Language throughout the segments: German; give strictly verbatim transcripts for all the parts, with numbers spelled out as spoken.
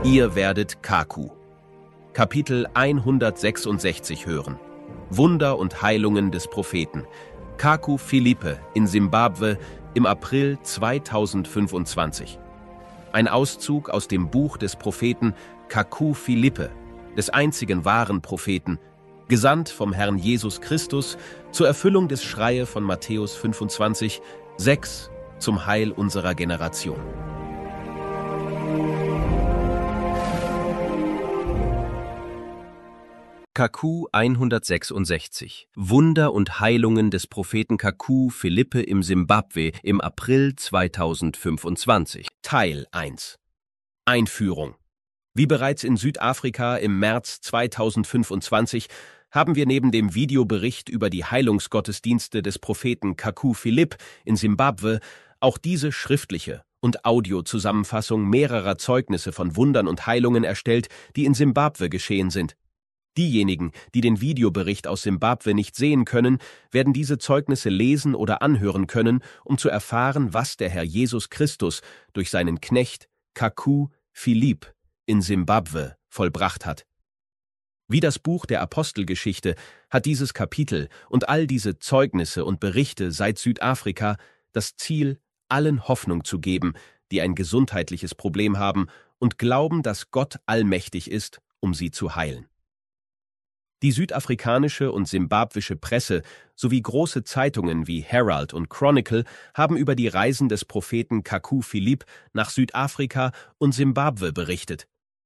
Ihr werdet Kaku, Kapitel hundertsechsundsechzig hören. Wunder und Heilungen des Propheten Kaku Philippe in Simbabwe im April zweitausendfünfundzwanzig. Ein Auszug aus dem Buch des Propheten Kaku Philippe, des einzigen wahren Propheten, gesandt vom Herrn Jesus Christus zur Erfüllung des Schreie von Matthäus fünfundzwanzig, sechs zum Heil unserer Generation. Kaku hundertsechsundsechzig. Wunder und Heilungen des Propheten Kaku Philippe im Simbabwe im April zweitausendfünfundzwanzig. Teil eins. Einführung. Wie bereits in Südafrika im März zweitausendfünfundzwanzig haben wir neben dem Videobericht über die Heilungsgottesdienste des Propheten Kaku Philippe in Simbabwe auch diese schriftliche und Audiozusammenfassung mehrerer Zeugnisse von Wundern und Heilungen erstellt, die in Simbabwe geschehen sind. Diejenigen, die den Videobericht aus Simbabwe nicht sehen können, werden diese Zeugnisse lesen oder anhören können, um zu erfahren, was der Herr Jesus Christus durch seinen Knecht Kaku Philippe in Simbabwe vollbracht hat. Wie das Buch der Apostelgeschichte hat dieses Kapitel und all diese Zeugnisse und Berichte seit Südafrika das Ziel, allen Hoffnung zu geben, die ein gesundheitliches Problem haben und glauben, dass Gott allmächtig ist, um sie zu heilen. Die südafrikanische und simbabwische Presse sowie große Zeitungen wie Herald und Chronicle haben über die Reisen des Propheten Kaku Philippe nach Südafrika und Simbabwe berichtet.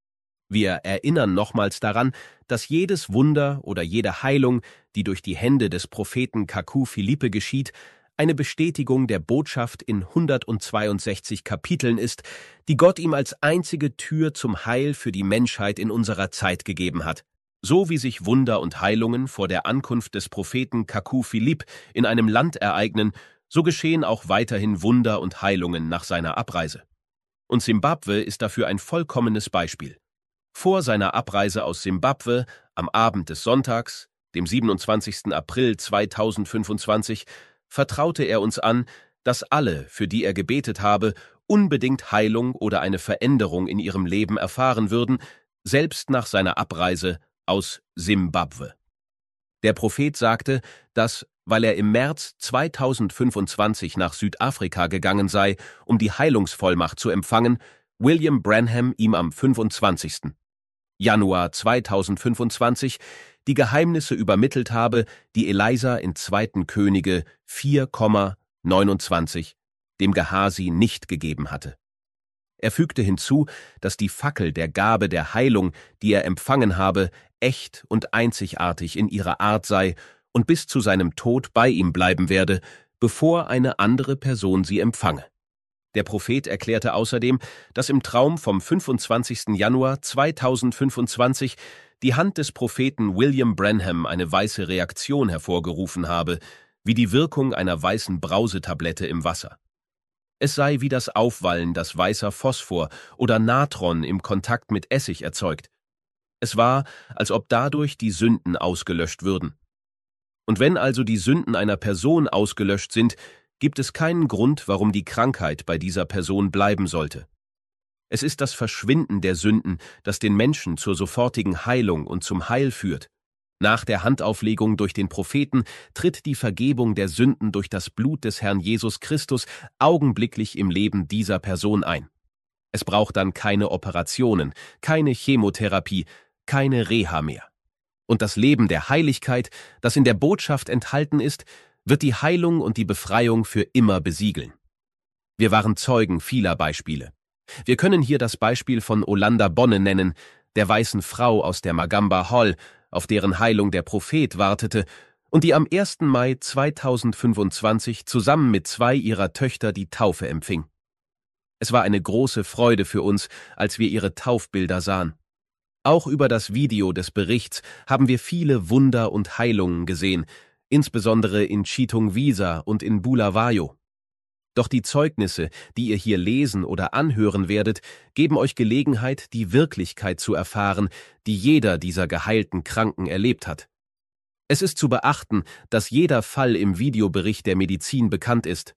Wir erinnern nochmals daran, dass jedes Wunder oder jede Heilung, die durch die Hände des Propheten Kaku Philippe geschieht, eine Bestätigung der Botschaft in hundertzweiundsechzig Kapiteln ist, die Gott ihm als einzige Tür zum Heil für die Menschheit in unserer Zeit gegeben hat. So wie sich Wunder und Heilungen vor der Ankunft des Propheten Kaku Philippe in einem Land ereignen, so geschehen auch weiterhin Wunder und Heilungen nach seiner Abreise. Und Simbabwe ist dafür ein vollkommenes Beispiel. Vor seiner Abreise aus Simbabwe, am Abend des Sonntags, dem siebenundzwanzigsten April zweitausendfünfundzwanzig, vertraute er uns an, dass alle, für die er gebetet habe, unbedingt Heilung oder eine Veränderung in ihrem Leben erfahren würden, selbst nach seiner Abreise aus Simbabwe. Der Prophet sagte, dass, weil er im März zweitausendfünfundzwanzig nach Südafrika gegangen sei, um die Heilungsvollmacht zu empfangen, William Branham ihm am fünfundzwanzigsten Januar zweitausendfünfundzwanzig die Geheimnisse übermittelt habe, die Elisa in zweiten Könige vier neunundzwanzig dem Gehasi nicht gegeben hatte. Er fügte hinzu, dass die Fackel der Gabe der Heilung, die er empfangen habe, echt und einzigartig in ihrer Art sei und bis zu seinem Tod bei ihm bleiben werde, bevor eine andere Person sie empfange. Der Prophet erklärte außerdem, dass im Traum vom fünfundzwanzigsten Januar zweitausendfünfundzwanzig die Hand des Propheten William Branham eine weiße Reaktion hervorgerufen habe, wie die Wirkung einer weißen Brausetablette im Wasser. Es sei wie das Aufwallen, das weißer Phosphor oder Natron im Kontakt mit Essig erzeugt. Es war, als ob dadurch die Sünden ausgelöscht würden. Und wenn also die Sünden einer Person ausgelöscht sind, gibt es keinen Grund, warum die Krankheit bei dieser Person bleiben sollte. Es ist das Verschwinden der Sünden, das den Menschen zur sofortigen Heilung und zum Heil führt. Nach der Handauflegung durch den Propheten tritt die Vergebung der Sünden durch das Blut des Herrn Jesus Christus augenblicklich im Leben dieser Person ein. Es braucht dann keine Operationen, keine Chemotherapie, keine Reha mehr. Und das Leben der Heiligkeit, das in der Botschaft enthalten ist, wird die Heilung und die Befreiung für immer besiegeln. Wir waren Zeugen vieler Beispiele. Wir können hier das Beispiel von Olanda Bonne nennen, der weißen Frau aus der Magamba Hall, auf deren Heilung der Prophet wartete und die am ersten Mai zweitausendfünfundzwanzig zusammen mit zwei ihrer Töchter die Taufe empfing. Es war eine große Freude für uns, als wir ihre Taufbilder sahen. Auch über das Video des Berichts haben wir viele Wunder und Heilungen gesehen, insbesondere in Chitungwiesa und in Bulawayo. Doch die Zeugnisse, die ihr hier lesen oder anhören werdet, geben euch Gelegenheit, die Wirklichkeit zu erfahren, die jeder dieser geheilten Kranken erlebt hat. Es ist zu beachten, dass jeder Fall im Videobericht der Medizin bekannt ist.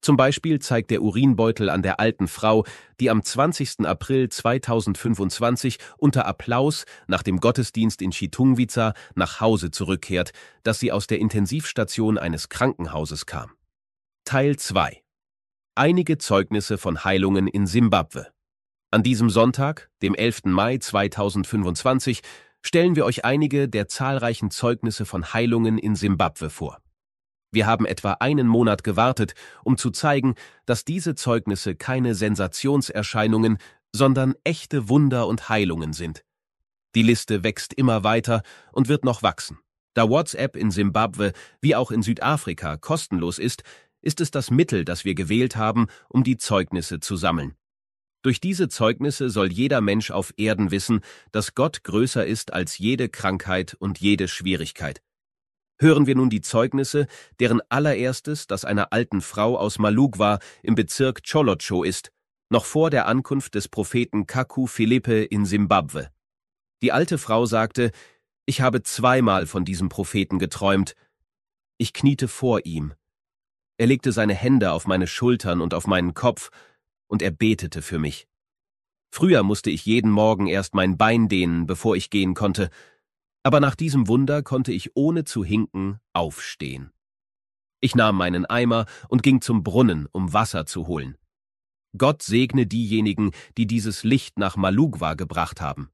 Zum Beispiel zeigt der Urinbeutel an der alten Frau, die am zwanzigsten April zweitausendfünfundzwanzig unter Applaus nach dem Gottesdienst in Chitungwica nach Hause zurückkehrt, dass sie aus der Intensivstation eines Krankenhauses kam. Teil zwei. Einige Zeugnisse von Heilungen in Simbabwe. An diesem Sonntag, dem elften Mai zweitausendfünfundzwanzig, stellen wir euch einige der zahlreichen Zeugnisse von Heilungen in Simbabwe vor. Wir haben etwa einen Monat gewartet, um zu zeigen, dass diese Zeugnisse keine Sensationserscheinungen, sondern echte Wunder und Heilungen sind. Die Liste wächst immer weiter und wird noch wachsen. Da WhatsApp in Simbabwe wie auch in Südafrika kostenlos ist, ist es das Mittel, das wir gewählt haben, um die Zeugnisse zu sammeln. Durch diese Zeugnisse soll jeder Mensch auf Erden wissen, dass Gott größer ist als jede Krankheit und jede Schwierigkeit. Hören wir nun die Zeugnisse, deren allererstes das einer alten Frau aus Malugwa im Bezirk Tsholotsho ist, noch vor der Ankunft des Propheten Kaku Philippe in Simbabwe. Die alte Frau sagte, ich habe zweimal von diesem Propheten geträumt. Ich kniete vor ihm. Er legte seine Hände auf meine Schultern und auf meinen Kopf, und er betete für mich. Früher musste ich jeden Morgen erst mein Bein dehnen, bevor ich gehen konnte, aber nach diesem Wunder konnte ich ohne zu hinken aufstehen. Ich nahm meinen Eimer und ging zum Brunnen, um Wasser zu holen. Gott segne diejenigen, die dieses Licht nach Malugwa gebracht haben.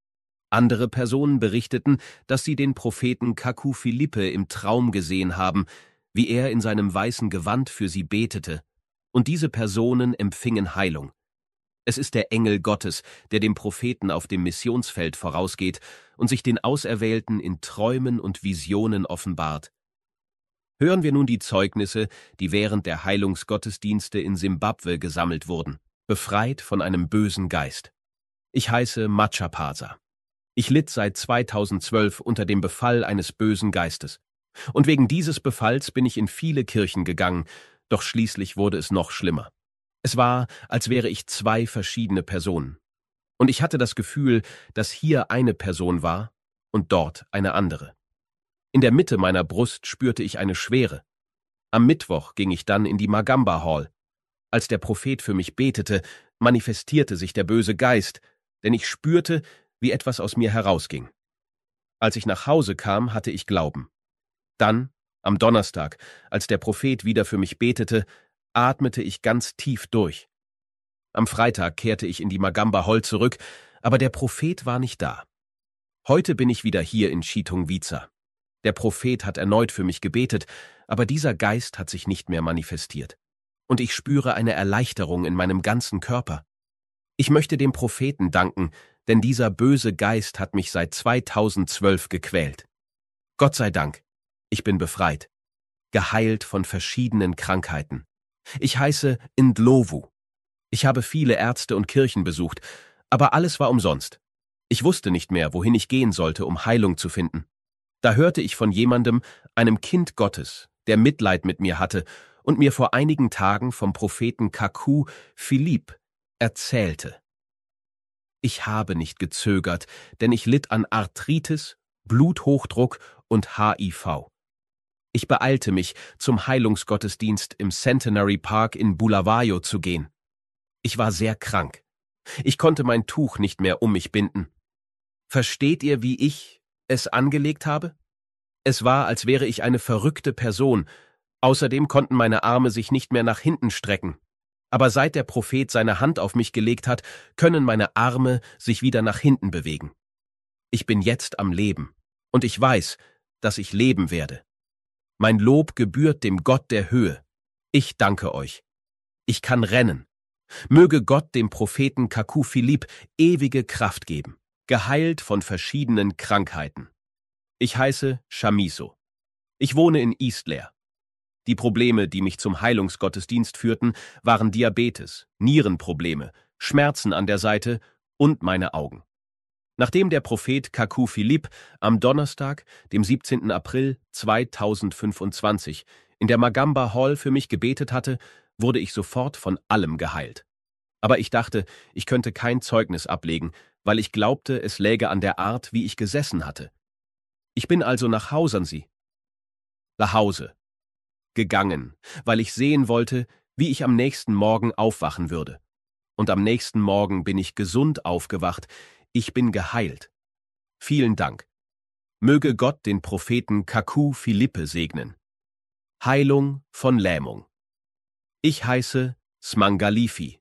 Andere Personen berichteten, dass sie den Propheten Kaku Philippe im Traum gesehen haben, wie er in seinem weißen Gewand für sie betete, und diese Personen empfingen Heilung. Es ist der Engel Gottes, der dem Propheten auf dem Missionsfeld vorausgeht und sich den Auserwählten in Träumen und Visionen offenbart. Hören wir nun die Zeugnisse, die während der Heilungsgottesdienste in Simbabwe gesammelt wurden, befreit von einem bösen Geist. Ich heiße Machapasa. Ich litt seit zweitausendzwölf unter dem Befall eines bösen Geistes. Und wegen dieses Befalls bin ich in viele Kirchen gegangen, doch schließlich wurde es noch schlimmer. Es war, als wäre ich zwei verschiedene Personen. Und ich hatte das Gefühl, dass hier eine Person war und dort eine andere. In der Mitte meiner Brust spürte ich eine Schwere. Am Mittwoch ging ich dann in die Magamba Hall. Als der Prophet für mich betete, manifestierte sich der böse Geist, denn ich spürte, wie etwas aus mir herausging. Als ich nach Hause kam, hatte ich Glauben. Dann, am Donnerstag, als der Prophet wieder für mich betete, atmete ich ganz tief durch. Am Freitag kehrte ich in die Magamba Hall zurück, aber der Prophet war nicht da. Heute bin ich wieder hier in Chitungwica. Der Prophet hat erneut für mich gebetet, aber dieser Geist hat sich nicht mehr manifestiert. Und ich spüre eine Erleichterung in meinem ganzen Körper. Ich möchte dem Propheten danken, denn dieser böse Geist hat mich seit zweitausendzwölf gequält. Gott sei Dank, ich bin befreit, geheilt von verschiedenen Krankheiten. Ich heiße Ndlovu. Ich habe viele Ärzte und Kirchen besucht, aber alles war umsonst. Ich wusste nicht mehr, wohin ich gehen sollte, um Heilung zu finden. Da hörte ich von jemandem, einem Kind Gottes, der Mitleid mit mir hatte und mir vor einigen Tagen vom Propheten Kaku Philippe erzählte. Ich habe nicht gezögert, denn ich litt an Arthritis, Bluthochdruck und H I V. Ich beeilte mich, zum Heilungsgottesdienst im Centenary Park in Bulawayo zu gehen. Ich war sehr krank. Ich konnte mein Tuch nicht mehr um mich binden. Versteht ihr, wie ich es angelegt habe? Es war, als wäre ich eine verrückte Person. Außerdem konnten meine Arme sich nicht mehr nach hinten strecken. Aber seit der Prophet seine Hand auf mich gelegt hat, können meine Arme sich wieder nach hinten bewegen. Ich bin jetzt am Leben und ich weiß, dass ich leben werde. Mein Lob gebührt dem Gott der Höhe. Ich danke euch. Ich kann rennen. Möge Gott dem Propheten Kaku Philippe ewige Kraft geben, geheilt von verschiedenen Krankheiten. Ich heiße Shamiso. Ich wohne in Eastleigh. Die Probleme, die mich zum Heilungsgottesdienst führten, waren Diabetes, Nierenprobleme, Schmerzen an der Seite und meine Augen. Nachdem der Prophet Kaku Philippe am Donnerstag, dem siebzehnten April zweitausendfünfundzwanzig, in der Magamba Hall für mich gebetet hatte, wurde ich sofort von allem geheilt. Aber ich dachte, ich könnte kein Zeugnis ablegen, weil ich glaubte, es läge an der Art, wie ich gesessen hatte. Ich bin also nach Hause, nach Hause gegangen, weil ich sehen wollte, wie ich am nächsten Morgen aufwachen würde. Und am nächsten Morgen bin ich gesund aufgewacht. Ich bin geheilt. Vielen Dank. Möge Gott den Propheten Kaku Philippe segnen. Heilung von Lähmung. Ich heiße Smangalifi.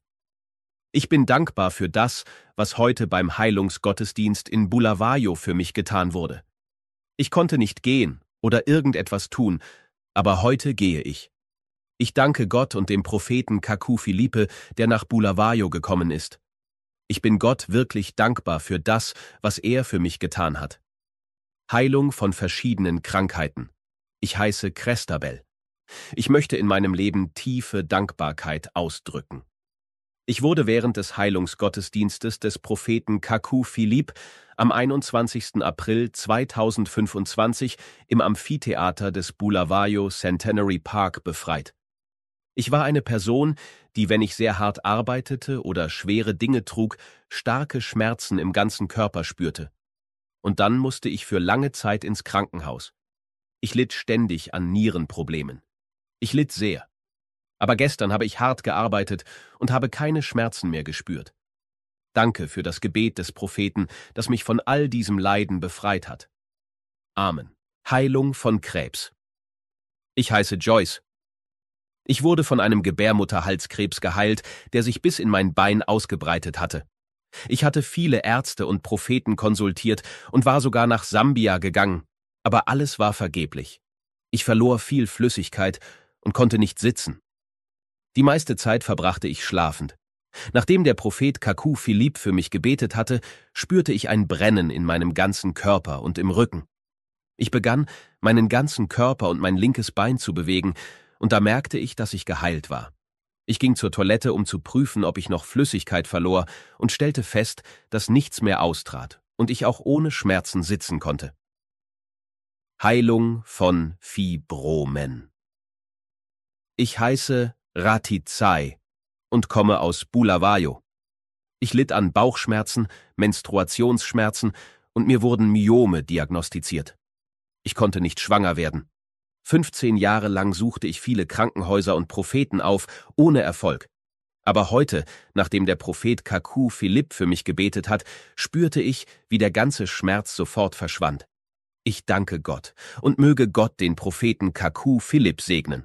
Ich bin dankbar für das, was heute beim Heilungsgottesdienst in Bulawayo für mich getan wurde. Ich konnte nicht gehen oder irgendetwas tun, aber heute gehe ich. Ich danke Gott und dem Propheten Kaku Philippe, der nach Bulawayo gekommen ist. Ich bin Gott wirklich dankbar für das, was er für mich getan hat. Heilung von verschiedenen Krankheiten. Ich heiße Christabel. Ich möchte in meinem Leben tiefe Dankbarkeit ausdrücken. Ich wurde während des Heilungsgottesdienstes des Propheten Kaku Philippe am einundzwanzigsten April zweitausendfünfundzwanzig im Amphitheater des Bulawayo Centenary Park befreit. Ich war eine Person, die, wenn ich sehr hart arbeitete oder schwere Dinge trug, starke Schmerzen im ganzen Körper spürte. Und dann musste ich für lange Zeit ins Krankenhaus. Ich litt ständig an Nierenproblemen. Ich litt sehr. Aber gestern habe ich hart gearbeitet und habe keine Schmerzen mehr gespürt. Danke für das Gebet des Propheten, das mich von all diesem Leiden befreit hat. Amen. Heilung von Krebs. Ich heiße Joyce. Ich wurde von einem Gebärmutterhalskrebs geheilt, der sich bis in mein Bein ausgebreitet hatte. Ich hatte viele Ärzte und Propheten konsultiert und war sogar nach Sambia gegangen, aber alles war vergeblich. Ich verlor viel Flüssigkeit und konnte nicht sitzen. Die meiste Zeit verbrachte ich schlafend. Nachdem der Prophet Kaku Philippe für mich gebetet hatte, spürte ich ein Brennen in meinem ganzen Körper und im Rücken. Ich begann, meinen ganzen Körper und mein linkes Bein zu bewegen, und da merkte ich, dass ich geheilt war. Ich ging zur Toilette, um zu prüfen, ob ich noch Flüssigkeit verlor, und stellte fest, dass nichts mehr austrat und ich auch ohne Schmerzen sitzen konnte. Heilung von Fibromen. Ich heiße Ratizai und komme aus Bulawayo. Ich litt an Bauchschmerzen, Menstruationsschmerzen und mir wurden Myome diagnostiziert. Ich konnte nicht schwanger werden. fünfzehn Jahre lang suchte ich viele Krankenhäuser und Propheten auf, ohne Erfolg. Aber heute, nachdem der Prophet Kaku Philippe für mich gebetet hat, spürte ich, wie der ganze Schmerz sofort verschwand. Ich danke Gott und möge Gott den Propheten Kaku Philippe segnen.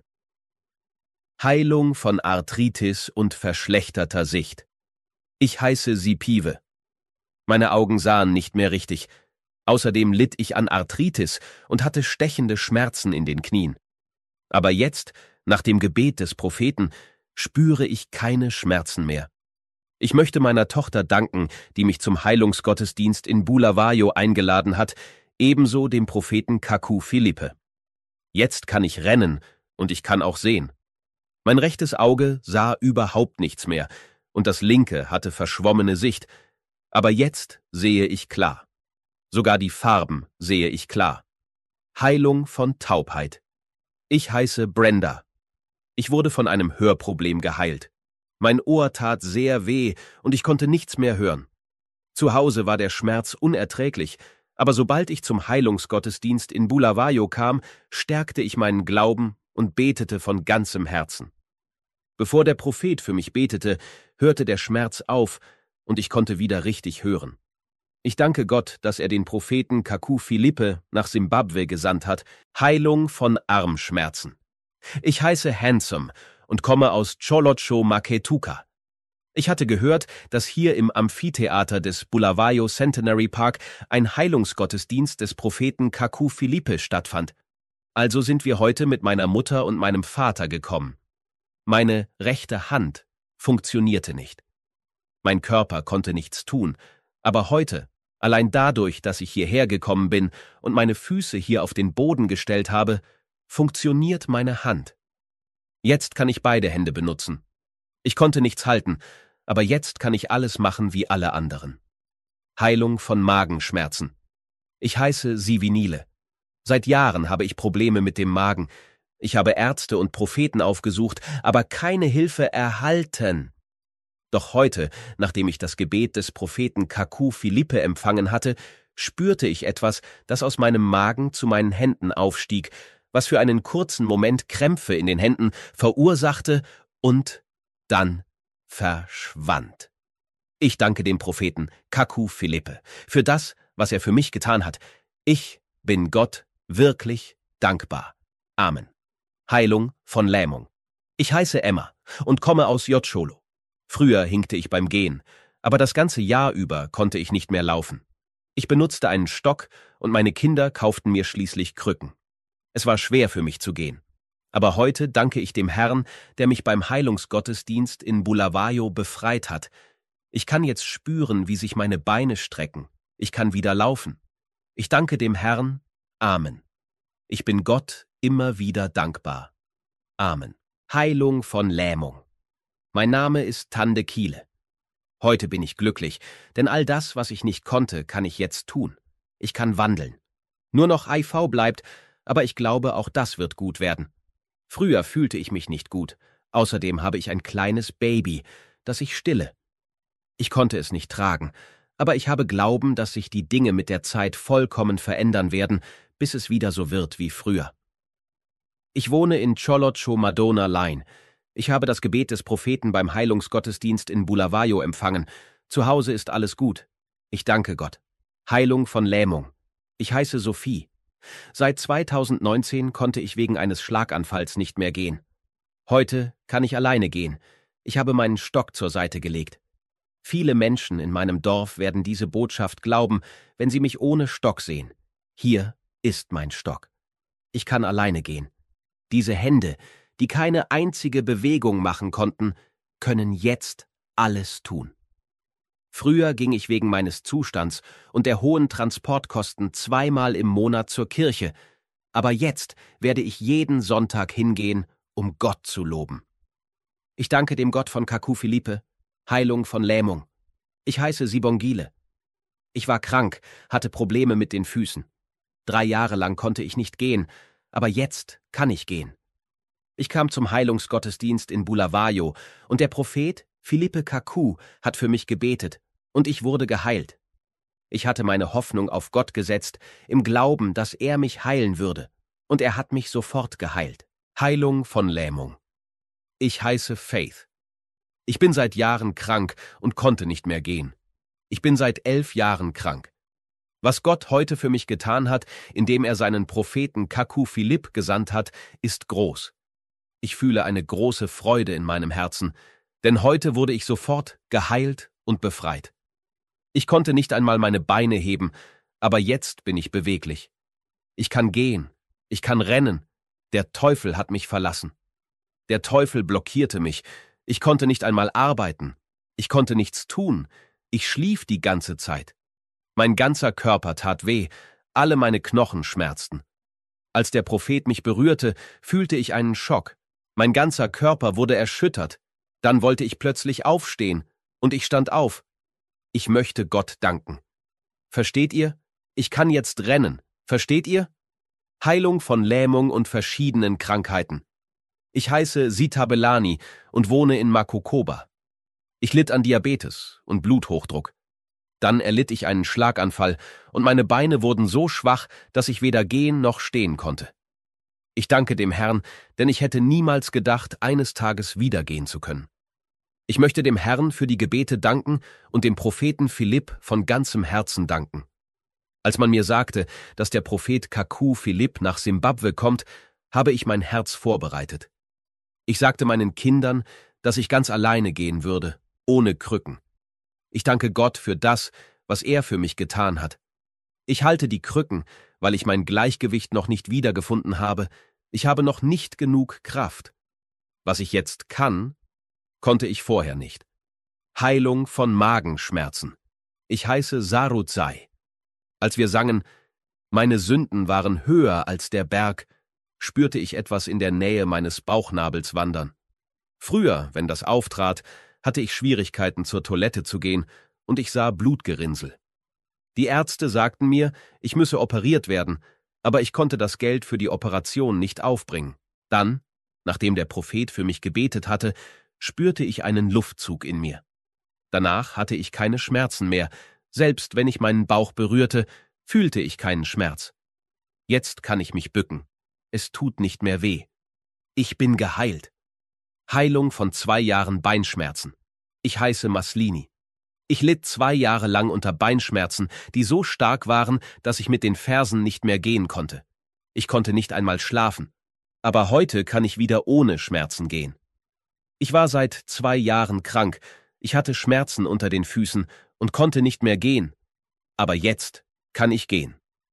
Heilung von Arthritis und verschlechterter Sicht. Ich heiße Sipive. Meine Augen sahen nicht mehr richtig. Außerdem litt ich an Arthritis und hatte stechende Schmerzen in den Knien. Aber jetzt, nach dem Gebet des Propheten, spüre ich keine Schmerzen mehr. Ich möchte meiner Tochter danken, die mich zum Heilungsgottesdienst in Bulawayo eingeladen hat, ebenso dem Propheten Kaku Philippe. Jetzt kann ich rennen und ich kann auch sehen. Mein rechtes Auge sah überhaupt nichts mehr und das linke hatte verschwommene Sicht, aber jetzt sehe ich klar. Sogar die Farben sehe ich klar. Heilung von Taubheit. Ich heiße Brenda. Ich wurde von einem Hörproblem geheilt. Mein Ohr tat sehr weh und ich konnte nichts mehr hören. Zu Hause war der Schmerz unerträglich, aber sobald ich zum Heilungsgottesdienst in Bulawayo kam, stärkte ich meinen Glauben und betete von ganzem Herzen. Bevor der Prophet für mich betete, hörte der Schmerz auf und ich konnte wieder richtig hören. Ich danke Gott, dass er den Propheten Kaku Philippe nach Simbabwe gesandt hat. Heilung von Armschmerzen. Ich heiße Handsome und komme aus Cholocho Maketuka. Ich hatte gehört, dass hier im Amphitheater des Bulawayo Centenary Park ein Heilungsgottesdienst des Propheten Kaku Philippe stattfand. Also sind wir heute mit meiner Mutter und meinem Vater gekommen. Meine rechte Hand funktionierte nicht. Mein Körper konnte nichts tun, aber heute, allein dadurch, dass ich hierher gekommen bin und meine Füße hier auf den Boden gestellt habe, funktioniert meine Hand. Jetzt kann ich beide Hände benutzen. Ich konnte nichts halten, aber jetzt kann ich alles machen wie alle anderen. Heilung von Magenschmerzen. Ich heiße Sivinile. Seit Jahren habe ich Probleme mit dem Magen. Ich habe Ärzte und Propheten aufgesucht, aber keine Hilfe erhalten. Doch heute, nachdem ich das Gebet des Propheten Kaku Philippe empfangen hatte, spürte ich etwas, das aus meinem Magen zu meinen Händen aufstieg, was für einen kurzen Moment Krämpfe in den Händen verursachte und dann verschwand. Ich danke dem Propheten Kaku Philippe für das, was er für mich getan hat. Ich bin Gott wirklich dankbar. Amen. Heilung von Lähmung. Ich heiße Emma und komme aus Jotscholo. Früher hinkte ich beim Gehen, aber das ganze Jahr über konnte ich nicht mehr laufen. Ich benutzte einen Stock und meine Kinder kauften mir schließlich Krücken. Es war schwer für mich zu gehen. Aber heute danke ich dem Herrn, der mich beim Heilungsgottesdienst in Bulawayo befreit hat. Ich kann jetzt spüren, wie sich meine Beine strecken. Ich kann wieder laufen. Ich danke dem Herrn. Amen. Ich bin Gott immer wieder dankbar. Amen. Heilung von Lähmung. Mein Name ist Tande Kiele. Heute bin ich glücklich, denn all das, was ich nicht konnte, kann ich jetzt tun. Ich kann wandeln. Nur noch I V bleibt, aber ich glaube, auch das wird gut werden. Früher fühlte ich mich nicht gut. Außerdem habe ich ein kleines Baby, das ich stille. Ich konnte es nicht tragen, aber ich habe Glauben, dass sich die Dinge mit der Zeit vollkommen verändern werden, bis es wieder so wird wie früher. Ich wohne in Cholocho Madonna Line. Ich habe das Gebet des Propheten beim Heilungsgottesdienst in Bulawayo empfangen. Zu Hause ist alles gut. Ich danke Gott. Heilung von Lähmung. Ich heiße Sophie. Seit zweitausendneunzehn konnte ich wegen eines Schlaganfalls nicht mehr gehen. Heute kann ich alleine gehen. Ich habe meinen Stock zur Seite gelegt. Viele Menschen in meinem Dorf werden diese Botschaft glauben, wenn sie mich ohne Stock sehen. Hier ist mein Stock. Ich kann alleine gehen. Diese Hände, die keine einzige Bewegung machen konnten, können jetzt alles tun. Früher ging ich wegen meines Zustands und der hohen Transportkosten zweimal im Monat zur Kirche, aber jetzt werde ich jeden Sonntag hingehen, um Gott zu loben. Ich danke dem Gott von Kaku Philippe, Heilung von Lähmung. Ich heiße Sibongile. Ich war krank, hatte Probleme mit den Füßen. Drei Jahre lang konnte ich nicht gehen, aber jetzt kann ich gehen. Ich kam zum Heilungsgottesdienst in Bulawayo und der Prophet Philippe Kaku hat für mich gebetet und ich wurde geheilt. Ich hatte meine Hoffnung auf Gott gesetzt, im Glauben, dass er mich heilen würde, und er hat mich sofort geheilt. Heilung von Lähmung. Ich heiße Faith. Ich bin seit Jahren krank und konnte nicht mehr gehen. Ich bin seit elf Jahren krank. Was Gott heute für mich getan hat, indem er seinen Propheten Kaku Philippe gesandt hat, ist groß. Ich fühle eine große Freude in meinem Herzen, denn heute wurde ich sofort geheilt und befreit. Ich konnte nicht einmal meine Beine heben, aber jetzt bin ich beweglich. Ich kann gehen, ich kann rennen. Der Teufel hat mich verlassen. Der Teufel blockierte mich. Ich konnte nicht einmal arbeiten. Ich konnte nichts tun. Ich schlief die ganze Zeit. Mein ganzer Körper tat weh, alle meine Knochen schmerzten. Als der Prophet mich berührte, fühlte ich einen Schock. Mein ganzer Körper wurde erschüttert. Dann wollte ich plötzlich aufstehen, und ich stand auf. Ich möchte Gott danken. Versteht ihr? Ich kann jetzt rennen. Versteht ihr? Heilung von Lähmung und verschiedenen Krankheiten. Ich heiße Sitabelani und wohne in Makokoba. Ich litt an Diabetes und Bluthochdruck. Dann erlitt ich einen Schlaganfall und meine Beine wurden so schwach, dass ich weder gehen noch stehen konnte. Ich danke dem Herrn, denn ich hätte niemals gedacht, eines Tages wieder gehen zu können. Ich möchte dem Herrn für die Gebete danken und dem Propheten Philipp von ganzem Herzen danken. Als man mir sagte, dass der Prophet Kaku Philippe nach Simbabwe kommt, habe ich mein Herz vorbereitet. Ich sagte meinen Kindern, dass ich ganz alleine gehen würde, ohne Krücken. Ich danke Gott für das, was er für mich getan hat. Ich halte die Krücken, weil ich mein Gleichgewicht noch nicht wiedergefunden habe. Ich habe noch nicht genug Kraft. Was ich jetzt kann, konnte ich vorher nicht. Heilung von Magenschmerzen. Ich heiße Saruzai. Als wir sangen, meine Sünden waren höher als der Berg, spürte ich etwas in der Nähe meines Bauchnabels wandern. Früher, wenn das auftrat, hatte ich Schwierigkeiten, zur Toilette zu gehen, und ich sah Blutgerinnsel. Die Ärzte sagten mir, ich müsse operiert werden, aber ich konnte das Geld für die Operation nicht aufbringen. Dann, nachdem der Prophet für mich gebetet hatte, spürte ich einen Luftzug in mir. Danach hatte ich keine Schmerzen mehr. Selbst wenn ich meinen Bauch berührte, fühlte ich keinen Schmerz. Jetzt kann ich mich bücken. Es tut nicht mehr weh. Ich bin geheilt. Heilung von zwei Jahren Beinschmerzen. Ich heiße Maslini. Ich litt zwei Jahre lang unter Beinschmerzen, die so stark waren, dass ich mit den Fersen nicht mehr gehen konnte. Ich konnte nicht einmal schlafen. Aber heute kann ich wieder ohne Schmerzen gehen. Ich war seit zwei Jahren krank. Ich hatte Schmerzen unter den Füßen und konnte nicht mehr gehen. Aber jetzt kann ich gehen.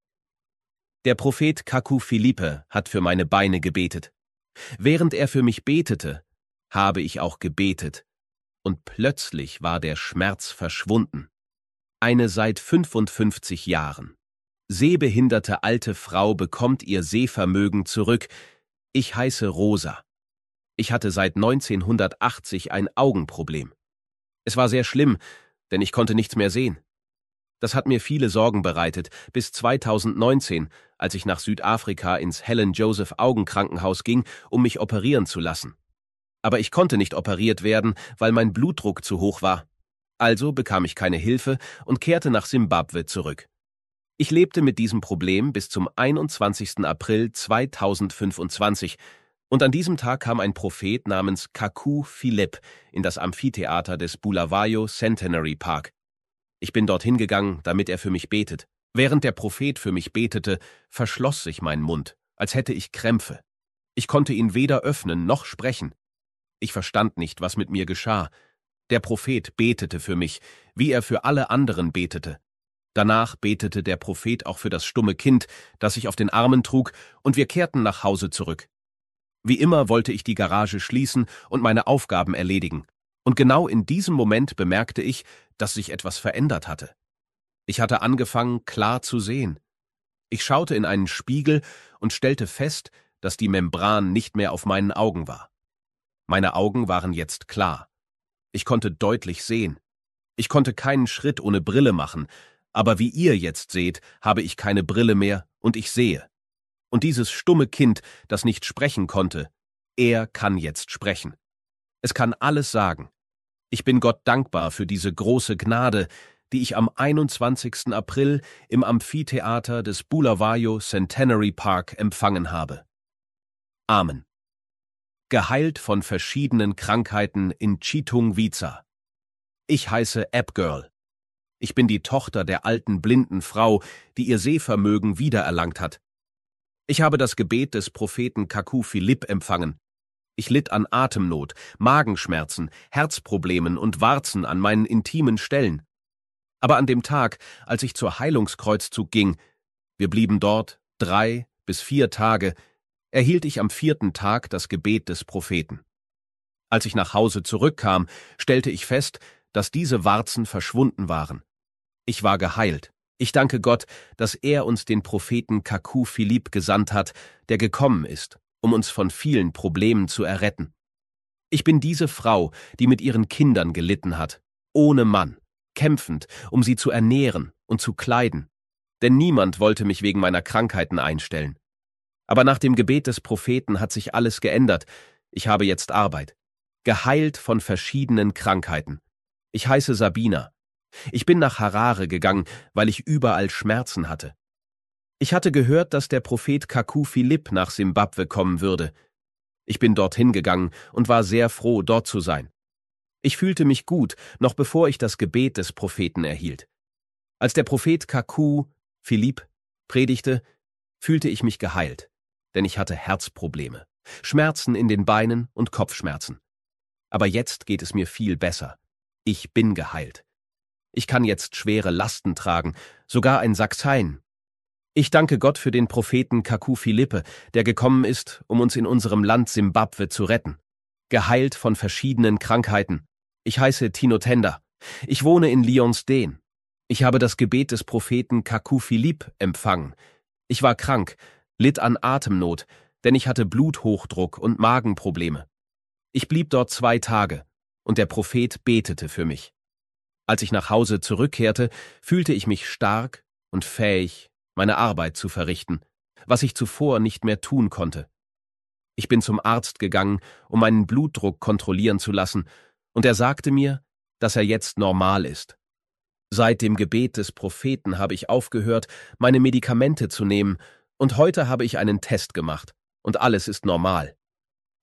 Der Prophet Kaku Philippe hat für meine Beine gebetet. Während er für mich betete, habe ich auch gebetet. Und plötzlich war der Schmerz verschwunden. Eine seit fünfundfünfzig Jahren sehbehinderte alte Frau bekommt ihr Sehvermögen zurück. Ich heiße Rosa. Ich hatte seit neunzehnhundertachtzig ein Augenproblem. Es war sehr schlimm, denn ich konnte nichts mehr sehen. Das hat mir viele Sorgen bereitet, bis zweitausendneunzehn, als ich nach Südafrika ins Helen Joseph Augenkrankenhaus ging, um mich operieren zu lassen. Aber ich konnte nicht operiert werden, weil mein Blutdruck zu hoch war. Also bekam ich keine Hilfe und kehrte nach Simbabwe zurück. Ich lebte mit diesem Problem bis zum einundzwanzigsten April zweitausendfünfundzwanzig und an diesem Tag kam ein Prophet namens Kaku Philippe in das Amphitheater des Bulawayo Centenary Park. Ich bin dorthin gegangen, damit er für mich betet. Während der Prophet für mich betete, verschloss sich mein Mund, als hätte ich Krämpfe. Ich konnte ihn weder öffnen noch sprechen. Ich verstand nicht, was mit mir geschah. Der Prophet betete für mich, wie er für alle anderen betete. Danach betete der Prophet auch für das stumme Kind, das ich auf den Armen trug, und wir kehrten nach Hause zurück. Wie immer wollte ich die Garage schließen und meine Aufgaben erledigen. Und genau in diesem Moment bemerkte ich, dass sich etwas verändert hatte. Ich hatte angefangen, klar zu sehen. Ich schaute in einen Spiegel und stellte fest, dass die Membran nicht mehr auf meinen Augen war. Meine Augen waren jetzt klar. Ich konnte deutlich sehen. Ich konnte keinen Schritt ohne Brille machen, aber wie ihr jetzt seht, habe ich keine Brille mehr und ich sehe. Und dieses stumme Kind, das nicht sprechen konnte, er kann jetzt sprechen. Es kann alles sagen. Ich bin Gott dankbar für diese große Gnade, die ich am einundzwanzigsten April im Amphitheater des Bulawayo Centenary Park empfangen habe. Amen. Geheilt von verschiedenen Krankheiten in Chitungwiza. Ich heiße Appgirl. Ich bin die Tochter der alten blinden Frau, die ihr Sehvermögen wiedererlangt hat. Ich habe das Gebet des Propheten Kaku Philippe empfangen. Ich litt an Atemnot, Magenschmerzen, Herzproblemen und Warzen an meinen intimen Stellen. Aber an dem Tag, als ich zur Heilungskreuzzug ging, wir blieben dort drei bis vier Tage, erhielt ich am vierten Tag das Gebet des Propheten. Als ich nach Hause zurückkam, stellte ich fest, dass diese Warzen verschwunden waren. Ich war geheilt. Ich danke Gott, dass er uns den Propheten Kaku Philippe gesandt hat, der gekommen ist, um uns von vielen Problemen zu erretten. Ich bin diese Frau, die mit ihren Kindern gelitten hat, ohne Mann, kämpfend, um sie zu ernähren und zu kleiden. Denn niemand wollte mich wegen meiner Krankheiten einstellen. Aber nach dem Gebet des Propheten hat sich alles geändert. Ich habe jetzt Arbeit. Geheilt von verschiedenen Krankheiten. Ich heiße Sabina. Ich bin nach Harare gegangen, weil ich überall Schmerzen hatte. Ich hatte gehört, dass der Prophet Kaku Philippe nach Simbabwe kommen würde. Ich bin dorthin gegangen und war sehr froh, dort zu sein. Ich fühlte mich gut, noch bevor ich das Gebet des Propheten erhielt. Als der Prophet Kaku Philippe predigte, fühlte ich mich geheilt, denn ich hatte Herzprobleme, Schmerzen in den Beinen und Kopfschmerzen. Aber jetzt geht es mir viel besser. Ich bin geheilt. Ich kann jetzt schwere Lasten tragen, sogar ein Sack Seien. Ich danke Gott für den Propheten Kaku Philippe, der gekommen ist, um uns in unserem Land Simbabwe zu retten. Geheilt von verschiedenen Krankheiten. Ich heiße Tino Tenda. Ich wohne in Lionsden. Ich habe das Gebet des Propheten Kaku Philippe empfangen. Ich war krank, litt an Atemnot, denn ich hatte Bluthochdruck und Magenprobleme. Ich blieb dort zwei Tage, und der Prophet betete für mich. Als ich nach Hause zurückkehrte, fühlte ich mich stark und fähig, meine Arbeit zu verrichten, was ich zuvor nicht mehr tun konnte. Ich bin zum Arzt gegangen, um meinen Blutdruck kontrollieren zu lassen, und er sagte mir, dass er jetzt normal ist. Seit dem Gebet des Propheten habe ich aufgehört, meine Medikamente zu nehmen, und heute habe ich einen Test gemacht, und alles ist normal.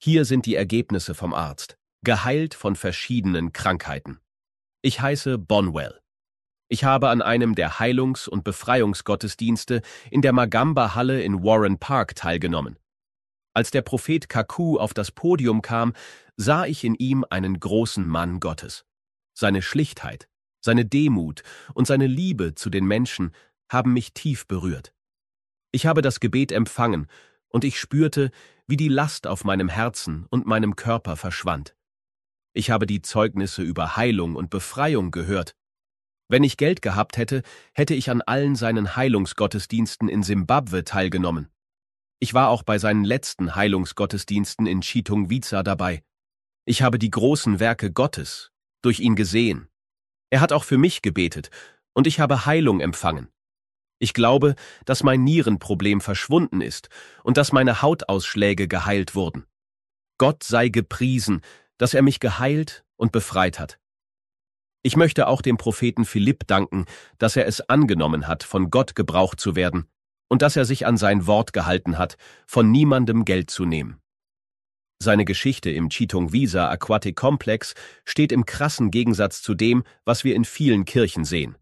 Hier sind die Ergebnisse vom Arzt. Geheilt von verschiedenen Krankheiten. Ich heiße Bonwell. Ich habe an einem der Heilungs- und Befreiungsgottesdienste in der Magamba-Halle in Warren Park teilgenommen. Als der Prophet Kaku auf das Podium kam, sah ich in ihm einen großen Mann Gottes. Seine Schlichtheit, seine Demut und seine Liebe zu den Menschen haben mich tief berührt. Ich habe das Gebet empfangen und ich spürte, wie die Last auf meinem Herzen und meinem Körper verschwand. Ich habe die Zeugnisse über Heilung und Befreiung gehört. Wenn ich Geld gehabt hätte, hätte ich an allen seinen Heilungsgottesdiensten in Simbabwe teilgenommen. Ich war auch bei seinen letzten Heilungsgottesdiensten in Chitungwiza dabei. Ich habe die großen Werke Gottes durch ihn gesehen. Er hat auch für mich gebetet und ich habe Heilung empfangen. Ich glaube, dass mein Nierenproblem verschwunden ist und dass meine Hautausschläge geheilt wurden. Gott sei gepriesen, dass er mich geheilt und befreit hat. Ich möchte auch dem Propheten Philipp danken, dass er es angenommen hat, von Gott gebraucht zu werden und dass er sich an sein Wort gehalten hat, von niemandem Geld zu nehmen. Seine Geschichte im Chitungwiza Aquatic Complex steht im krassen Gegensatz zu dem, was wir in vielen Kirchen sehen.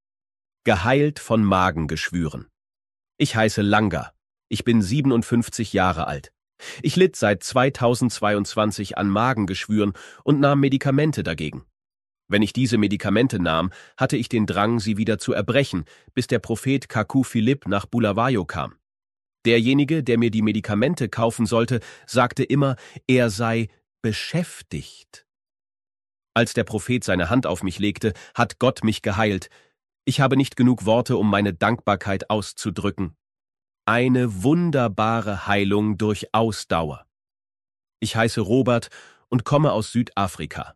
Geheilt von Magengeschwüren. Ich heiße Langa. Ich bin siebenundfünfzig Jahre alt. Ich litt seit zweitausendzweiundzwanzig an Magengeschwüren und nahm Medikamente dagegen. Wenn ich diese Medikamente nahm, hatte ich den Drang, sie wieder zu erbrechen, bis der Prophet Kaku Philipp nach Bulawayo kam. Derjenige, der mir die Medikamente kaufen sollte, sagte immer, er sei beschäftigt. Als der Prophet seine Hand auf mich legte, hat Gott mich geheilt. Ich habe nicht genug Worte, um meine Dankbarkeit auszudrücken. Eine wunderbare Heilung durch Ausdauer. Ich heiße Robert und komme aus Südafrika.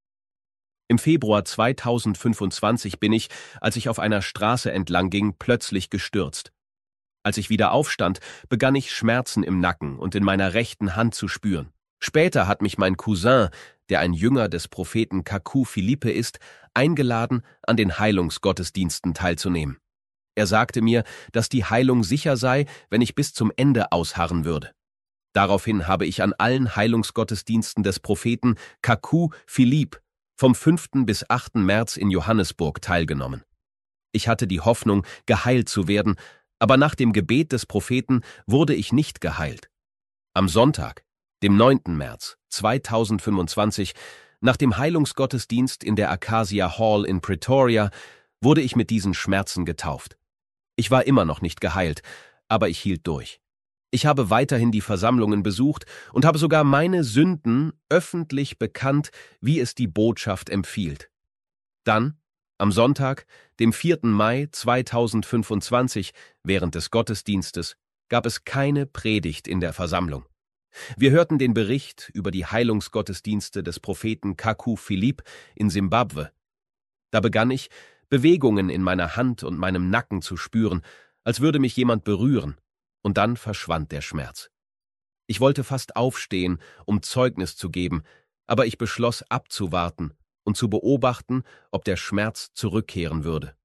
Im Februar zweitausendfünfundzwanzig bin ich, als ich auf einer Straße entlang ging, plötzlich gestürzt. Als ich wieder aufstand, begann ich Schmerzen im Nacken und in meiner rechten Hand zu spüren. Später hat mich mein Cousin, der ein Jünger des Propheten Kaku Philippe ist, eingeladen, an den Heilungsgottesdiensten teilzunehmen. Er sagte mir, dass die Heilung sicher sei, wenn ich bis zum Ende ausharren würde. Daraufhin habe ich an allen Heilungsgottesdiensten des Propheten Kaku Philippe vom fünften bis achten März in Johannesburg teilgenommen. Ich hatte die Hoffnung, geheilt zu werden, aber nach dem Gebet des Propheten wurde ich nicht geheilt. Am Sonntag, dem neunten März zweitausendfünfundzwanzig, nach dem Heilungsgottesdienst in der Acacia Hall in Pretoria, wurde ich mit diesen Schmerzen getauft. Ich war immer noch nicht geheilt, aber ich hielt durch. Ich habe weiterhin die Versammlungen besucht und habe sogar meine Sünden öffentlich bekannt, wie es die Botschaft empfiehlt. Dann, am Sonntag, dem vierten Mai zweitausendfünfundzwanzig, während des Gottesdienstes, gab es keine Predigt in der Versammlung. Wir hörten den Bericht über die Heilungsgottesdienste des Propheten Kaku Philippe in Simbabwe. Da begann ich, Bewegungen in meiner Hand und meinem Nacken zu spüren, als würde mich jemand berühren, und dann verschwand der Schmerz. Ich wollte fast aufstehen, um Zeugnis zu geben, aber ich beschloss abzuwarten und zu beobachten, ob der Schmerz zurückkehren würde.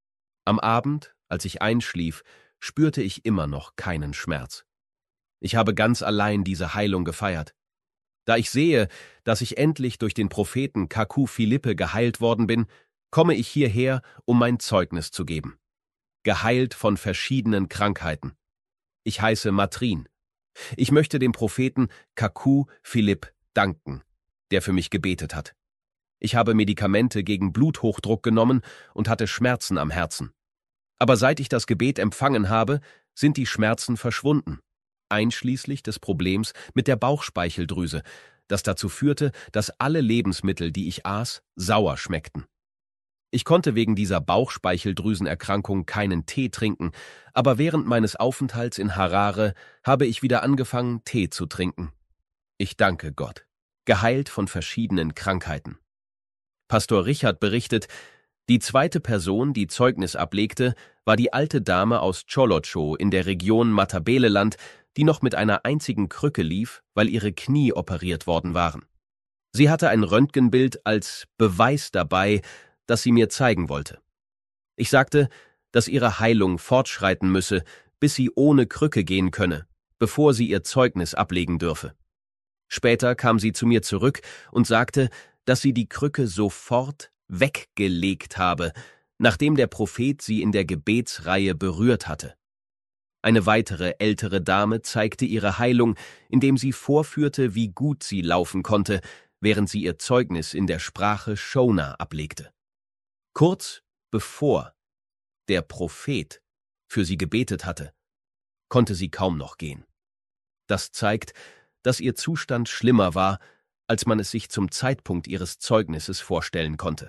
Am Abend, als ich einschlief, spürte ich immer noch keinen Schmerz. Ich habe ganz allein diese Heilung gefeiert. Da ich sehe, dass ich endlich durch den Propheten Kaku Philippe geheilt worden bin, komme ich hierher, um mein Zeugnis zu geben. Geheilt von verschiedenen Krankheiten. Ich heiße Matrin. Ich möchte dem Propheten Kaku Philippe danken, der für mich gebetet hat. Ich habe Medikamente gegen Bluthochdruck genommen und hatte Schmerzen am Herzen. Aber seit ich das Gebet empfangen habe, sind die Schmerzen verschwunden, einschließlich des Problems mit der Bauchspeicheldrüse, das dazu führte, dass alle Lebensmittel, die ich aß, sauer schmeckten. Ich konnte wegen dieser Bauchspeicheldrüsenerkrankung keinen Tee trinken, aber während meines Aufenthalts in Harare habe ich wieder angefangen, Tee zu trinken. Ich danke Gott. Geheilt von verschiedenen Krankheiten. Pastor Richard berichtet, die zweite Person, die Zeugnis ablegte, war die alte Dame aus Tsholotsho in der Region Matabeleland, die noch mit einer einzigen Krücke lief, weil ihre Knie operiert worden waren. Sie hatte ein Röntgenbild als Beweis dabei, das sie mir zeigen wollte. Ich sagte, dass ihre Heilung fortschreiten müsse, bis sie ohne Krücke gehen könne, bevor sie ihr Zeugnis ablegen dürfe. Später kam sie zu mir zurück und sagte, dass sie die Krücke sofort weggelegt habe, nachdem der Prophet sie in der Gebetsreihe berührt hatte. Eine weitere ältere Dame zeigte ihre Heilung, indem sie vorführte, wie gut sie laufen konnte, während sie ihr Zeugnis in der Sprache Shona ablegte. Kurz bevor der Prophet für sie gebetet hatte, konnte sie kaum noch gehen. Das zeigt, dass ihr Zustand schlimmer war, als man es sich zum Zeitpunkt ihres Zeugnisses vorstellen konnte.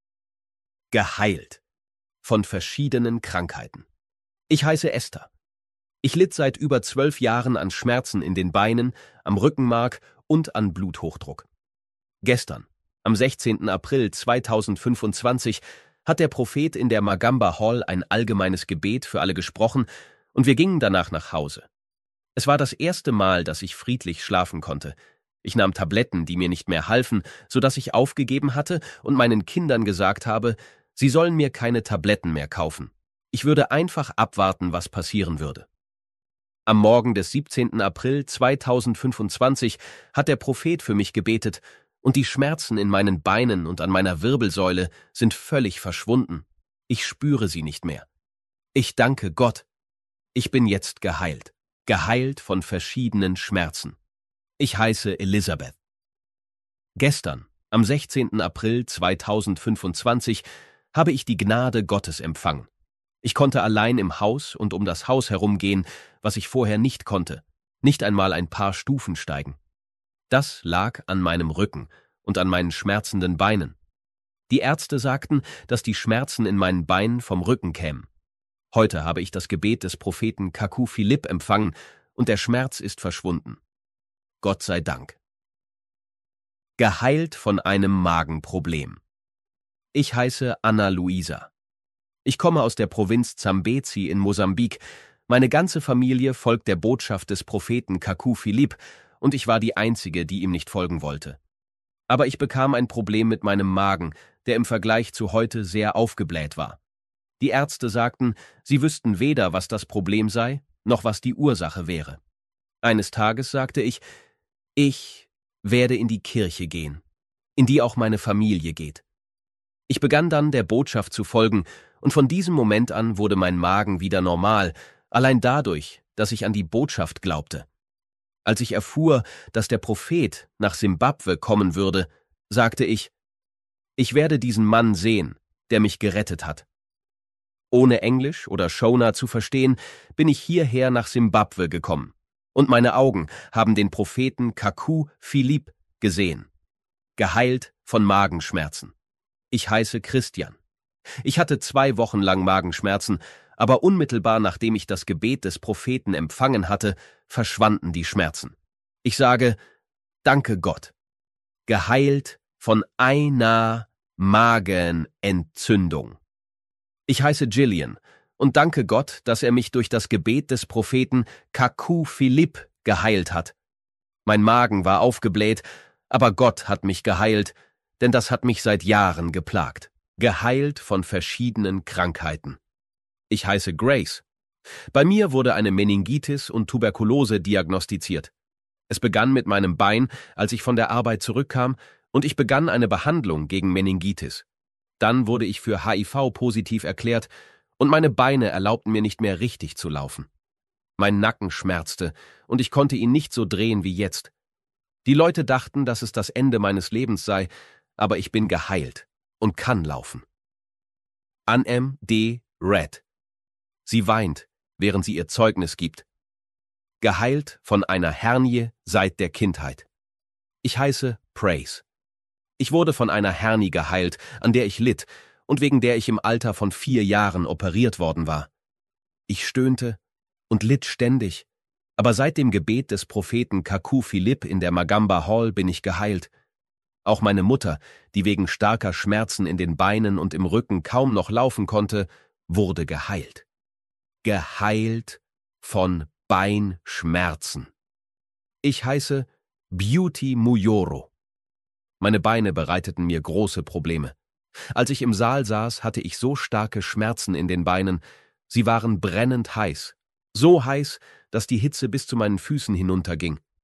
Geheilt von verschiedenen Krankheiten. Ich heiße Esther. Ich litt seit über zwölf Jahren an Schmerzen in den Beinen, am Rückenmark und an Bluthochdruck. Gestern, am sechzehnten April zweitausendfünfundzwanzig, hat der Prophet in der Magamba Hall ein allgemeines Gebet für alle gesprochen und wir gingen danach nach Hause. Es war das erste Mal, dass ich friedlich schlafen konnte. Ich nahm Tabletten, die mir nicht mehr halfen, sodass ich aufgegeben hatte und meinen Kindern gesagt habe, sie sollen mir keine Tabletten mehr kaufen. Ich würde einfach abwarten, was passieren würde. Am Morgen des siebzehnten April zweitausendfünfundzwanzig hat der Prophet für mich gebetet und die Schmerzen in meinen Beinen und an meiner Wirbelsäule sind völlig verschwunden. Ich spüre sie nicht mehr. Ich danke Gott. Ich bin jetzt geheilt. Geheilt von verschiedenen Schmerzen. Ich heiße Elisabeth. Gestern, am sechzehnten April zweitausendfünfundzwanzig, habe ich die Gnade Gottes empfangen. Ich konnte allein im Haus und um das Haus herumgehen, was ich vorher nicht konnte, nicht einmal ein paar Stufen steigen. Das lag an meinem Rücken und an meinen schmerzenden Beinen. Die Ärzte sagten, dass die Schmerzen in meinen Beinen vom Rücken kämen. Heute habe ich das Gebet des Propheten Kaku Philipp empfangen und der Schmerz ist verschwunden. Gott sei Dank. Geheilt von einem Magenproblem. Ich heiße Anna Luisa. Ich komme aus der Provinz Zambezi in Mosambik. Meine ganze Familie folgt der Botschaft des Propheten Kaku Philipp und ich war die Einzige, die ihm nicht folgen wollte. Aber ich bekam ein Problem mit meinem Magen, der im Vergleich zu heute sehr aufgebläht war. Die Ärzte sagten, sie wüssten weder, was das Problem sei, noch was die Ursache wäre. Eines Tages sagte ich, ich werde in die Kirche gehen, in die auch meine Familie geht. Ich begann dann, der Botschaft zu folgen, und von diesem Moment an wurde mein Magen wieder normal, allein dadurch, dass ich an die Botschaft glaubte. Als ich erfuhr, dass der Prophet nach Simbabwe kommen würde, sagte ich, ich werde diesen Mann sehen, der mich gerettet hat. Ohne Englisch oder Shona zu verstehen, bin ich hierher nach Simbabwe gekommen, und meine Augen haben den Propheten Kaku Philipp gesehen, geheilt von Magenschmerzen. Ich heiße Christian. Ich hatte zwei Wochen lang Magenschmerzen, aber unmittelbar nachdem ich das Gebet des Propheten empfangen hatte, verschwanden die Schmerzen. Ich sage, danke Gott. Geheilt von einer Magenentzündung. Ich heiße Gillian und danke Gott, dass er mich durch das Gebet des Propheten Kaku Philipp geheilt hat. Mein Magen war aufgebläht, aber Gott hat mich geheilt, denn das hat mich seit Jahren geplagt. Geheilt von verschiedenen Krankheiten. Ich heiße Grace. Bei mir wurde eine Meningitis und Tuberkulose diagnostiziert. Es begann mit meinem Bein, als ich von der Arbeit zurückkam, und ich begann eine Behandlung gegen Meningitis. Dann wurde ich für H I V positiv erklärt und meine Beine erlaubten mir nicht mehr richtig zu laufen. Mein Nacken schmerzte und ich konnte ihn nicht so drehen wie jetzt. Die Leute dachten, dass es das Ende meines Lebens sei, aber ich bin geheilt und kann laufen. Annem D. Red. Sie weint, während sie ihr Zeugnis gibt. Geheilt von einer Hernie seit der Kindheit. Ich heiße Praise. Ich wurde von einer Hernie geheilt, an der ich litt und wegen der ich im Alter von vier Jahren operiert worden war. Ich stöhnte und litt ständig, aber seit dem Gebet des Propheten Kaku Philipp in der Magamba Hall bin ich geheilt. Auch meine Mutter, die wegen starker Schmerzen in den Beinen und im Rücken kaum noch laufen konnte, wurde geheilt. Geheilt von Beinschmerzen. Ich heiße Beauty Muyoro. Meine Beine bereiteten mir große Probleme. Als ich im Saal saß, hatte ich so starke Schmerzen in den Beinen. Sie waren brennend heiß. So heiß, dass die Hitze bis zu meinen Füßen hinunterging.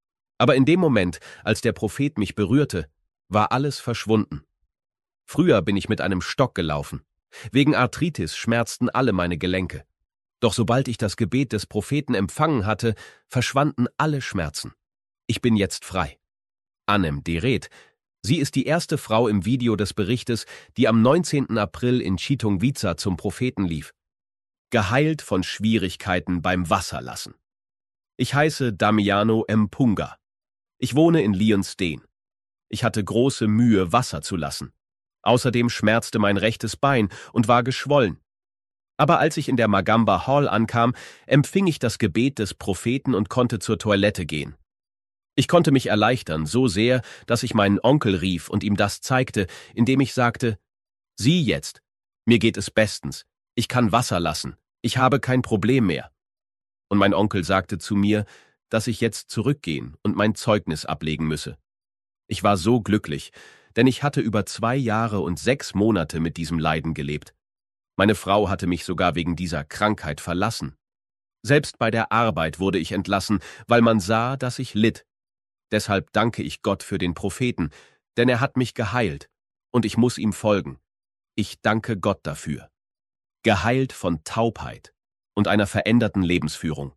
Aber in dem Moment, als der Prophet mich berührte, war alles verschwunden. Früher bin ich mit einem Stock gelaufen. Wegen Arthritis schmerzten alle meine Gelenke. Doch sobald ich das Gebet des Propheten empfangen hatte, verschwanden alle Schmerzen. Ich bin jetzt frei. Annem Deret, sie ist die erste Frau im Video des Berichtes, die am neunzehnten April in Chitungwiza zum Propheten lief. Geheilt von Schwierigkeiten beim Wasserlassen. Ich heiße Damiano Mpunga. Ich wohne in Lionsden. Ich hatte große Mühe, Wasser zu lassen. Außerdem schmerzte mein rechtes Bein und war geschwollen. Aber als ich in der Magamba Hall ankam, empfing ich das Gebet des Propheten und konnte zur Toilette gehen. Ich konnte mich erleichtern, so sehr, dass ich meinen Onkel rief und ihm das zeigte, indem ich sagte: »Sieh jetzt, mir geht es bestens, ich kann Wasser lassen, ich habe kein Problem mehr.« Und mein Onkel sagte zu mir, dass ich jetzt zurückgehen und mein Zeugnis ablegen müsse. Ich war so glücklich, denn ich hatte über zwei Jahre und sechs Monate mit diesem Leiden gelebt. Meine Frau hatte mich sogar wegen dieser Krankheit verlassen. Selbst bei der Arbeit wurde ich entlassen, weil man sah, dass ich litt. Deshalb danke ich Gott für den Propheten, denn er hat mich geheilt, und ich muss ihm folgen. Ich danke Gott dafür. Geheilt von Taubheit und einer veränderten Lebensführung.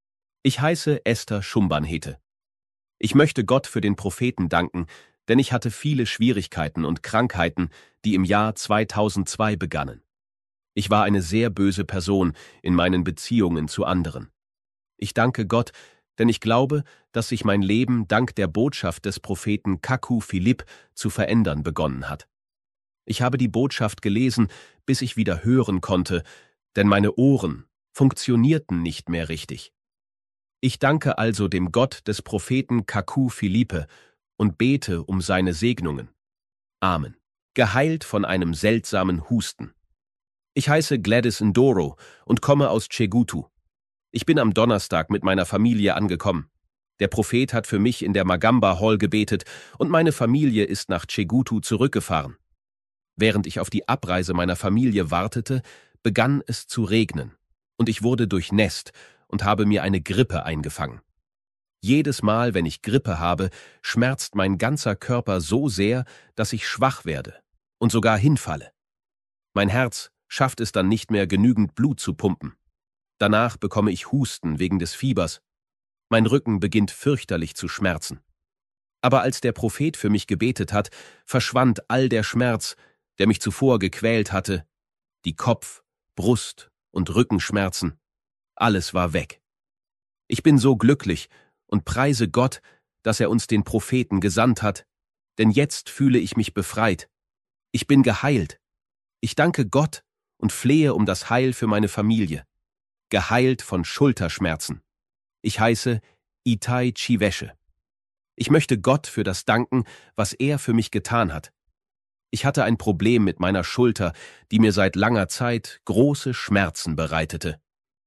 Ich heiße Esther Schumbanhete. Ich möchte Gott für den Propheten danken, denn ich hatte viele Schwierigkeiten und Krankheiten, die im Jahr zweitausendzwei begannen. Ich war eine sehr böse Person in meinen Beziehungen zu anderen. Ich danke Gott, denn ich glaube, dass sich mein Leben dank der Botschaft des Propheten Kaku Philipp zu verändern begonnen hat. Ich habe die Botschaft gelesen, bis ich wieder hören konnte, denn meine Ohren funktionierten nicht mehr richtig. Ich danke also dem Gott des Propheten Kaku Philippe und bete um seine Segnungen. Amen. Geheilt von einem seltsamen Husten. Ich heiße Gladys Ndoro und komme aus Chegutu. Ich bin am Donnerstag mit meiner Familie angekommen. Der Prophet hat für mich in der Magamba Hall gebetet und meine Familie ist nach Chegutu zurückgefahren. Während ich auf die Abreise meiner Familie wartete, begann es zu regnen und ich wurde durchnässt und habe mir eine Grippe eingefangen. Jedes Mal, wenn ich Grippe habe, schmerzt mein ganzer Körper so sehr, dass ich schwach werde und sogar hinfalle. Mein Herz schafft es dann nicht mehr, genügend Blut zu pumpen. Danach bekomme ich Husten wegen des Fiebers. Mein Rücken beginnt fürchterlich zu schmerzen. Aber als der Prophet für mich gebetet hat, verschwand all der Schmerz, der mich zuvor gequält hatte. Die Kopf-, Brust- und Rückenschmerzen. Alles war weg. Ich bin so glücklich und preise Gott, dass er uns den Propheten gesandt hat, denn jetzt fühle ich mich befreit. Ich bin geheilt. Ich danke Gott und flehe um das Heil für meine Familie. Geheilt von Schulterschmerzen. Ich heiße Itai Chiveshe. Ich möchte Gott für das danken, was er für mich getan hat. Ich hatte ein Problem mit meiner Schulter, die mir seit langer Zeit große Schmerzen bereitete.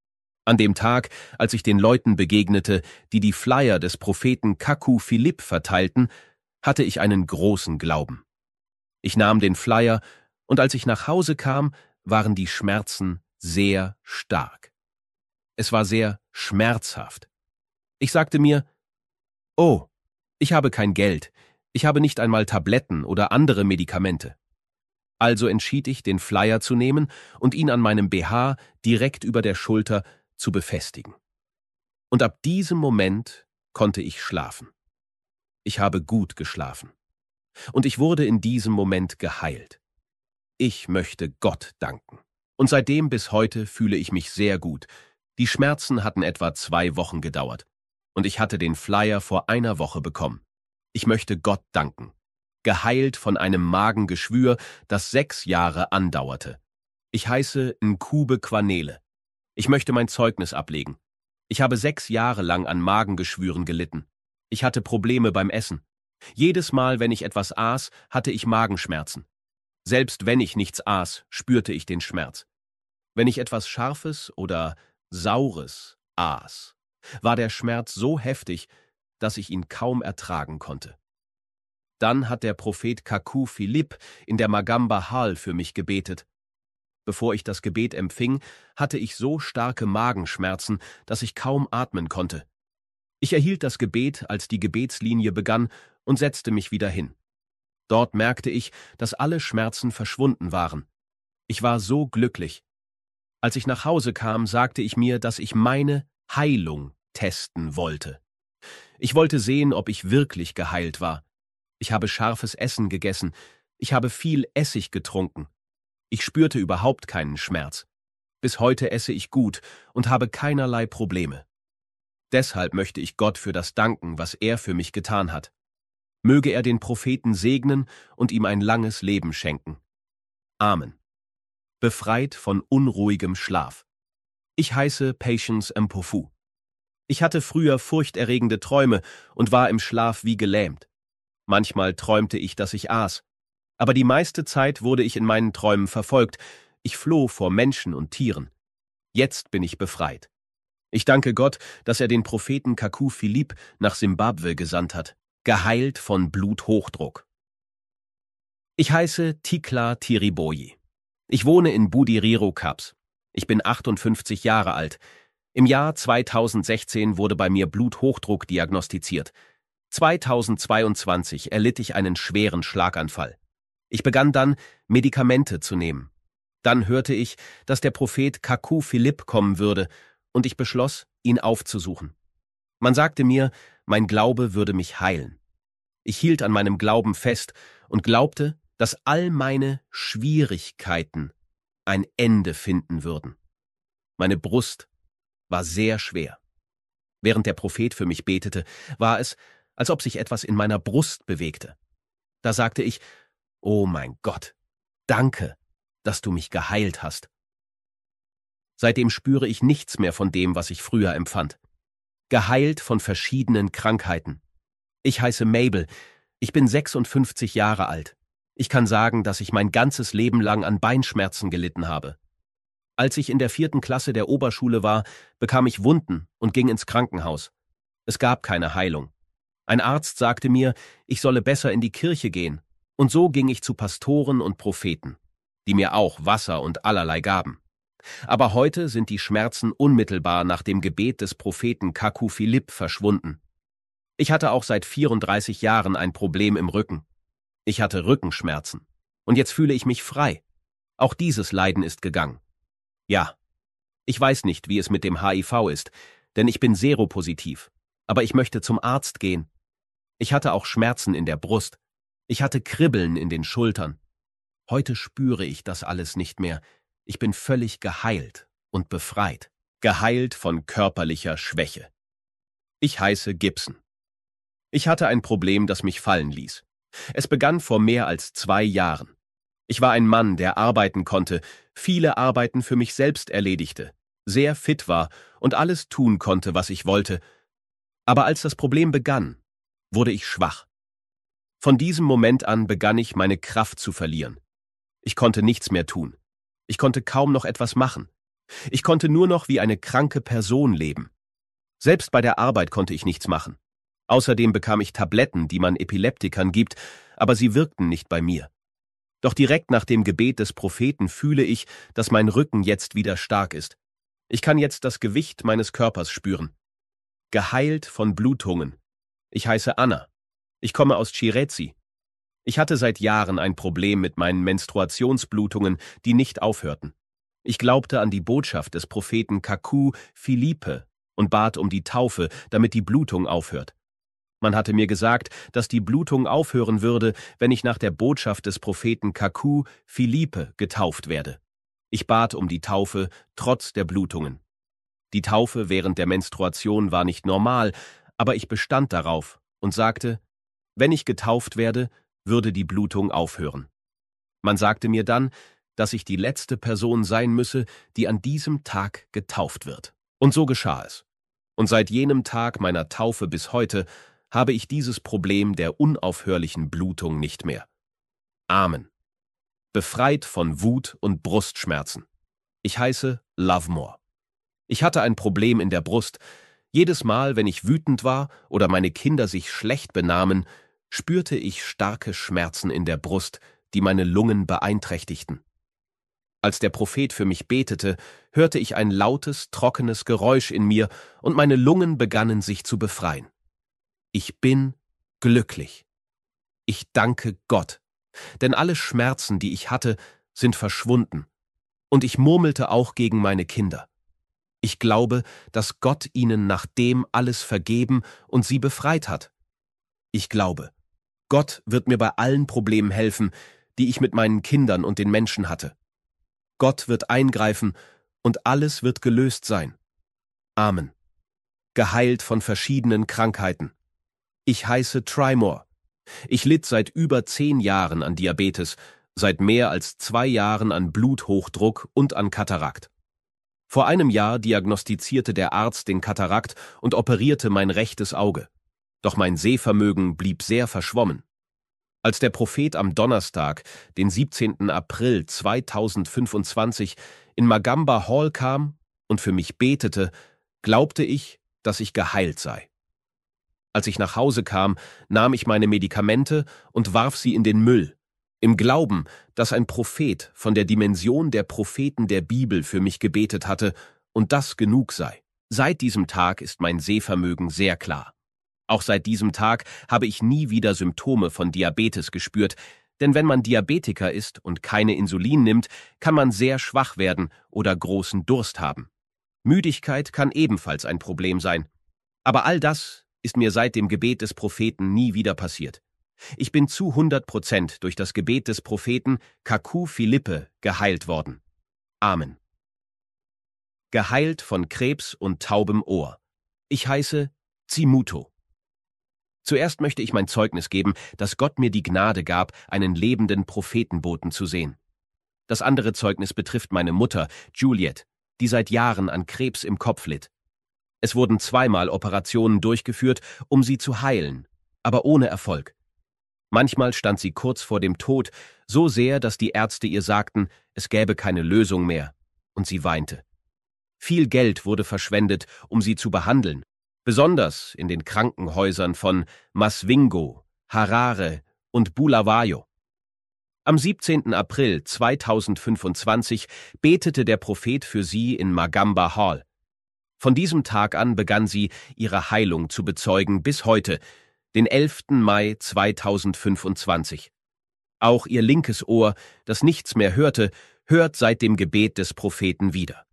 An dem Tag, als ich den Leuten begegnete, die die Flyer des Propheten Kaku Philipp verteilten, hatte ich einen großen Glauben. Ich nahm den Flyer und als ich nach Hause kam, waren die Schmerzen sehr stark. Es war sehr schmerzhaft. Ich sagte mir: Oh, ich habe kein Geld, ich habe nicht einmal Tabletten oder andere Medikamente. Also entschied ich, den Flyer zu nehmen und ihn an meinem B H direkt über der Schulter zu befestigen. Und ab diesem Moment konnte ich schlafen. Ich habe gut geschlafen. Und ich wurde in diesem Moment geheilt. Ich möchte Gott danken. Und seitdem bis heute fühle ich mich sehr gut. Die Schmerzen hatten etwa zwei Wochen gedauert. Und ich hatte den Flyer vor einer Woche bekommen. Ich möchte Gott danken. Geheilt von einem Magengeschwür, das sechs Jahre andauerte. Ich heiße Nkube Kwanele. Ich möchte mein Zeugnis ablegen. Ich habe sechs Jahre lang an Magengeschwüren gelitten. Ich hatte Probleme beim Essen. Jedes Mal, wenn ich etwas aß, hatte ich Magenschmerzen. Selbst wenn ich nichts aß, spürte ich den Schmerz. Wenn ich etwas Scharfes oder Saures aß, war der Schmerz so heftig, dass ich ihn kaum ertragen konnte. Dann hat der Prophet Kaku Philipp in der Magamba Hall für mich gebetet. Bevor ich das Gebet empfing, hatte ich so starke Magenschmerzen, dass ich kaum atmen konnte. Ich erhielt das Gebet, als die Gebetslinie begann, und setzte mich wieder hin. Dort merkte ich, dass alle Schmerzen verschwunden waren. Ich war so glücklich. Als ich nach Hause kam, sagte ich mir, dass ich meine Heilung testen wollte. Ich wollte sehen, ob ich wirklich geheilt war. Ich habe scharfes Essen gegessen. Ich habe viel Essig getrunken. Ich spürte überhaupt keinen Schmerz. Bis heute esse ich gut und habe keinerlei Probleme. Deshalb möchte ich Gott für das danken, was er für mich getan hat. Möge er den Propheten segnen und ihm ein langes Leben schenken. Amen. Befreit von unruhigem Schlaf. Ich heiße Patience Mpofu. Ich hatte früher furchterregende Träume und war im Schlaf wie gelähmt. Manchmal träumte ich, dass ich aß. Aber die meiste Zeit wurde ich in meinen Träumen verfolgt. Ich floh vor Menschen und Tieren. Jetzt bin ich befreit. Ich danke Gott, dass er den Propheten Kaku Philippe nach Simbabwe gesandt hat, geheilt von Bluthochdruck. Ich heiße Tikla Tiriboyi. Ich wohne in Budiriro Caps. Ich bin achtundfünfzig Jahre alt. Im Jahr zweitausendsechzehn wurde bei mir Bluthochdruck diagnostiziert. zweitausendzweiundzwanzig erlitt ich einen schweren Schlaganfall. Ich begann dann, Medikamente zu nehmen. Dann hörte ich, dass der Prophet Kaku Philippe kommen würde, und ich beschloss, ihn aufzusuchen. Man sagte mir, mein Glaube würde mich heilen. Ich hielt an meinem Glauben fest und glaubte, dass all meine Schwierigkeiten ein Ende finden würden. Meine Brust war sehr schwer. Während der Prophet für mich betete, war es, als ob sich etwas in meiner Brust bewegte. Da sagte ich, »Oh mein Gott, danke, dass du mich geheilt hast.« Seitdem spüre ich nichts mehr von dem, was ich früher empfand. Geheilt von verschiedenen Krankheiten. Ich heiße Mabel. Ich bin sechsundfünfzig Jahre alt. Ich kann sagen, dass ich mein ganzes Leben lang an Beinschmerzen gelitten habe. Als ich in der vierten Klasse der Oberschule war, bekam ich Wunden und ging ins Krankenhaus. Es gab keine Heilung. Ein Arzt sagte mir, ich solle besser in die Kirche gehen. Und so ging ich zu Pastoren und Propheten, die mir auch Wasser und allerlei gaben. Aber heute sind die Schmerzen unmittelbar nach dem Gebet des Propheten Kaku Philippe verschwunden. Ich hatte auch seit vierunddreißig Jahren ein Problem im Rücken. Ich hatte Rückenschmerzen. Und jetzt fühle ich mich frei. Auch dieses Leiden ist gegangen. Ja, ich weiß nicht, wie es mit dem H I V ist, denn ich bin seropositiv. Aber ich möchte zum Arzt gehen. Ich hatte auch Schmerzen in der Brust. Ich hatte Kribbeln in den Schultern. Heute spüre ich das alles nicht mehr. Ich bin völlig geheilt und befreit. Geheilt von körperlicher Schwäche. Ich heiße Gibson. Ich hatte ein Problem, das mich fallen ließ. Es begann vor mehr als zwei Jahren. Ich war ein Mann, der arbeiten konnte, viele Arbeiten für mich selbst erledigte, sehr fit war und alles tun konnte, was ich wollte. Aber als das Problem begann, wurde ich schwach. Von diesem Moment an begann ich, meine Kraft zu verlieren. Ich konnte nichts mehr tun. Ich konnte kaum noch etwas machen. Ich konnte nur noch wie eine kranke Person leben. Selbst bei der Arbeit konnte ich nichts machen. Außerdem bekam ich Tabletten, die man Epileptikern gibt, aber sie wirkten nicht bei mir. Doch direkt nach dem Gebet des Propheten fühle ich, dass mein Rücken jetzt wieder stark ist. Ich kann jetzt das Gewicht meines Körpers spüren. Geheilt von Blutungen. Ich heiße Anna. Ich komme aus Chirezi. Ich hatte seit Jahren ein Problem mit meinen Menstruationsblutungen, die nicht aufhörten. Ich glaubte an die Botschaft des Propheten Kaku Philippe und bat um die Taufe, damit die Blutung aufhört. Man hatte mir gesagt, dass die Blutung aufhören würde, wenn ich nach der Botschaft des Propheten Kaku Philippe getauft werde. Ich bat um die Taufe trotz der Blutungen. Die Taufe während der Menstruation war nicht normal, aber ich bestand darauf und sagte, wenn ich getauft werde, würde die Blutung aufhören. Man sagte mir dann, dass ich die letzte Person sein müsse, die an diesem Tag getauft wird. Und so geschah es. Und seit jenem Tag meiner Taufe bis heute habe ich dieses Problem der unaufhörlichen Blutung nicht mehr. Amen. Befreit von Wut und Brustschmerzen. Ich heiße Lovemore. Ich hatte ein Problem in der Brust. Jedes Mal, wenn ich wütend war oder meine Kinder sich schlecht benahmen, spürte ich starke Schmerzen in der Brust, die meine Lungen beeinträchtigten. Als der Prophet für mich betete, hörte ich ein lautes, trockenes Geräusch in mir und meine Lungen begannen sich zu befreien. Ich bin glücklich. Ich danke Gott, denn alle Schmerzen, die ich hatte, sind verschwunden. Und ich murmelte auch gegen meine Kinder. Ich glaube, dass Gott ihnen nach dem alles vergeben und sie befreit hat. Ich glaube, Gott wird mir bei allen Problemen helfen, die ich mit meinen Kindern und den Menschen hatte. Gott wird eingreifen und alles wird gelöst sein. Amen. Geheilt von verschiedenen Krankheiten. Ich heiße Trymore. Ich litt seit über zehn Jahren an Diabetes, seit mehr als zwei Jahren an Bluthochdruck und an Katarakt. Vor einem Jahr diagnostizierte der Arzt den Katarakt und operierte mein rechtes Auge. Doch mein Sehvermögen blieb sehr verschwommen. Als der Prophet am Donnerstag, den siebzehnten April zweitausendfünfundzwanzig, in Magamba Hall kam und für mich betete, glaubte ich, dass ich geheilt sei. Als ich nach Hause kam, nahm ich meine Medikamente und warf sie in den Müll, im Glauben, dass ein Prophet von der Dimension der Propheten der Bibel für mich gebetet hatte und das genug sei. Seit diesem Tag ist mein Sehvermögen sehr klar. Auch seit diesem Tag habe ich nie wieder Symptome von Diabetes gespürt, denn wenn man Diabetiker ist und keine Insulin nimmt, kann man sehr schwach werden oder großen Durst haben. Müdigkeit kann ebenfalls ein Problem sein. Aber all das ist mir seit dem Gebet des Propheten nie wieder passiert. Ich bin zu hundert Prozent durch das Gebet des Propheten Kaku Philippe geheilt worden. Amen. Geheilt von Krebs und taubem Ohr. Ich heiße Zimuto. Zuerst möchte ich mein Zeugnis geben, dass Gott mir die Gnade gab, einen lebenden Prophetenboten zu sehen. Das andere Zeugnis betrifft meine Mutter, Juliet, die seit Jahren an Krebs im Kopf litt. Es wurden zweimal Operationen durchgeführt, um sie zu heilen, aber ohne Erfolg. Manchmal stand sie kurz vor dem Tod, so sehr, dass die Ärzte ihr sagten, es gäbe keine Lösung mehr, und sie weinte. Viel Geld wurde verschwendet, um sie zu behandeln, besonders in den Krankenhäusern von Masvingo, Harare und Bulawayo. Am siebzehnten April zweitausendfünfundzwanzig betete der Prophet für sie in Magamba Hall. Von diesem Tag an begann sie, ihre Heilung zu bezeugen bis heute, den elften Mai zweitausendfünfundzwanzig. Auch ihr linkes Ohr, das nichts mehr hörte, hört seit dem Gebet des Propheten wieder.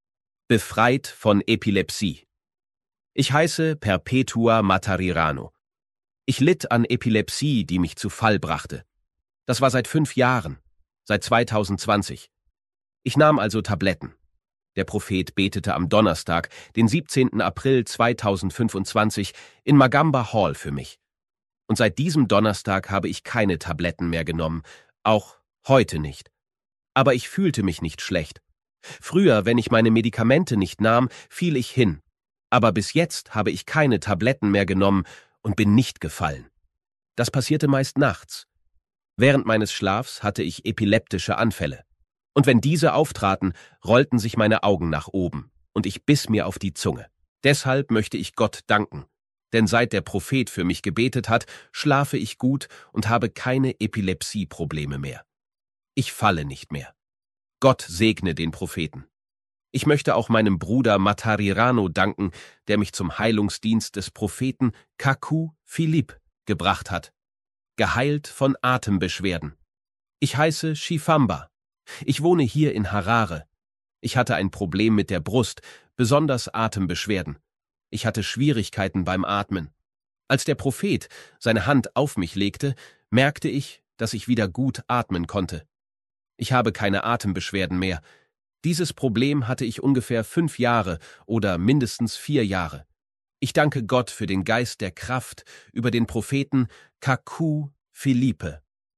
Befreit von Epilepsie. Ich heiße Perpetua Matarirano. Ich litt an Epilepsie, die mich zu Fall brachte. Das war seit fünf Jahren, seit zweitausendzwanzig. Ich nahm also Tabletten. Der Prophet betete am Donnerstag, den siebzehnten April zweitausendfünfundzwanzig, in Magamba Hall für mich. Und seit diesem Donnerstag habe ich keine Tabletten mehr genommen, auch heute nicht. Aber ich fühlte mich nicht schlecht. Früher, wenn ich meine Medikamente nicht nahm, fiel ich hin. Aber bis jetzt habe ich keine Tabletten mehr genommen und bin nicht gefallen. Das passierte meist nachts. Während meines Schlafs hatte ich epileptische Anfälle. Und wenn diese auftraten, rollten sich meine Augen nach oben und ich biss mir auf die Zunge. Deshalb möchte ich Gott danken, denn seit der Prophet für mich gebetet hat, schlafe ich gut und habe keine Epilepsieprobleme mehr. Ich falle nicht mehr. Gott segne den Propheten. Ich möchte auch meinem Bruder Matarirano danken, der mich zum Heilungsdienst des Propheten Kaku Philippe gebracht hat. Geheilt von Atembeschwerden. Ich heiße Shifamba. Ich wohne hier in Harare. Ich hatte ein Problem mit der Brust, besonders Atembeschwerden. Ich hatte Schwierigkeiten beim Atmen. Als der Prophet seine Hand auf mich legte, merkte ich, dass ich wieder gut atmen konnte. Ich habe keine Atembeschwerden mehr. Dieses Problem hatte ich ungefähr fünf Jahre oder mindestens vier Jahre. Ich danke Gott für den Geist der Kraft über den Propheten Kaku Philippe.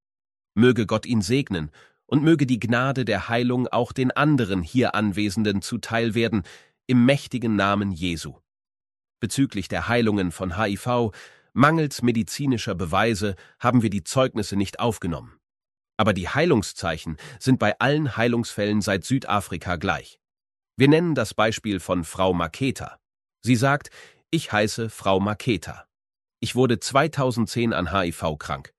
Möge Gott ihn segnen und möge die Gnade der Heilung auch den anderen hier Anwesenden zuteil werden, im mächtigen Namen Jesu. Bezüglich der Heilungen von H I V, mangels medizinischer Beweise, haben wir die Zeugnisse nicht aufgenommen. Aber die Heilungszeichen sind bei allen Heilungsfällen seit Südafrika gleich. Wir nennen das Beispiel von Frau Maketa. Sie sagt, ich heiße Frau Maketa. Ich wurde zweitausendzehn an H I V krank.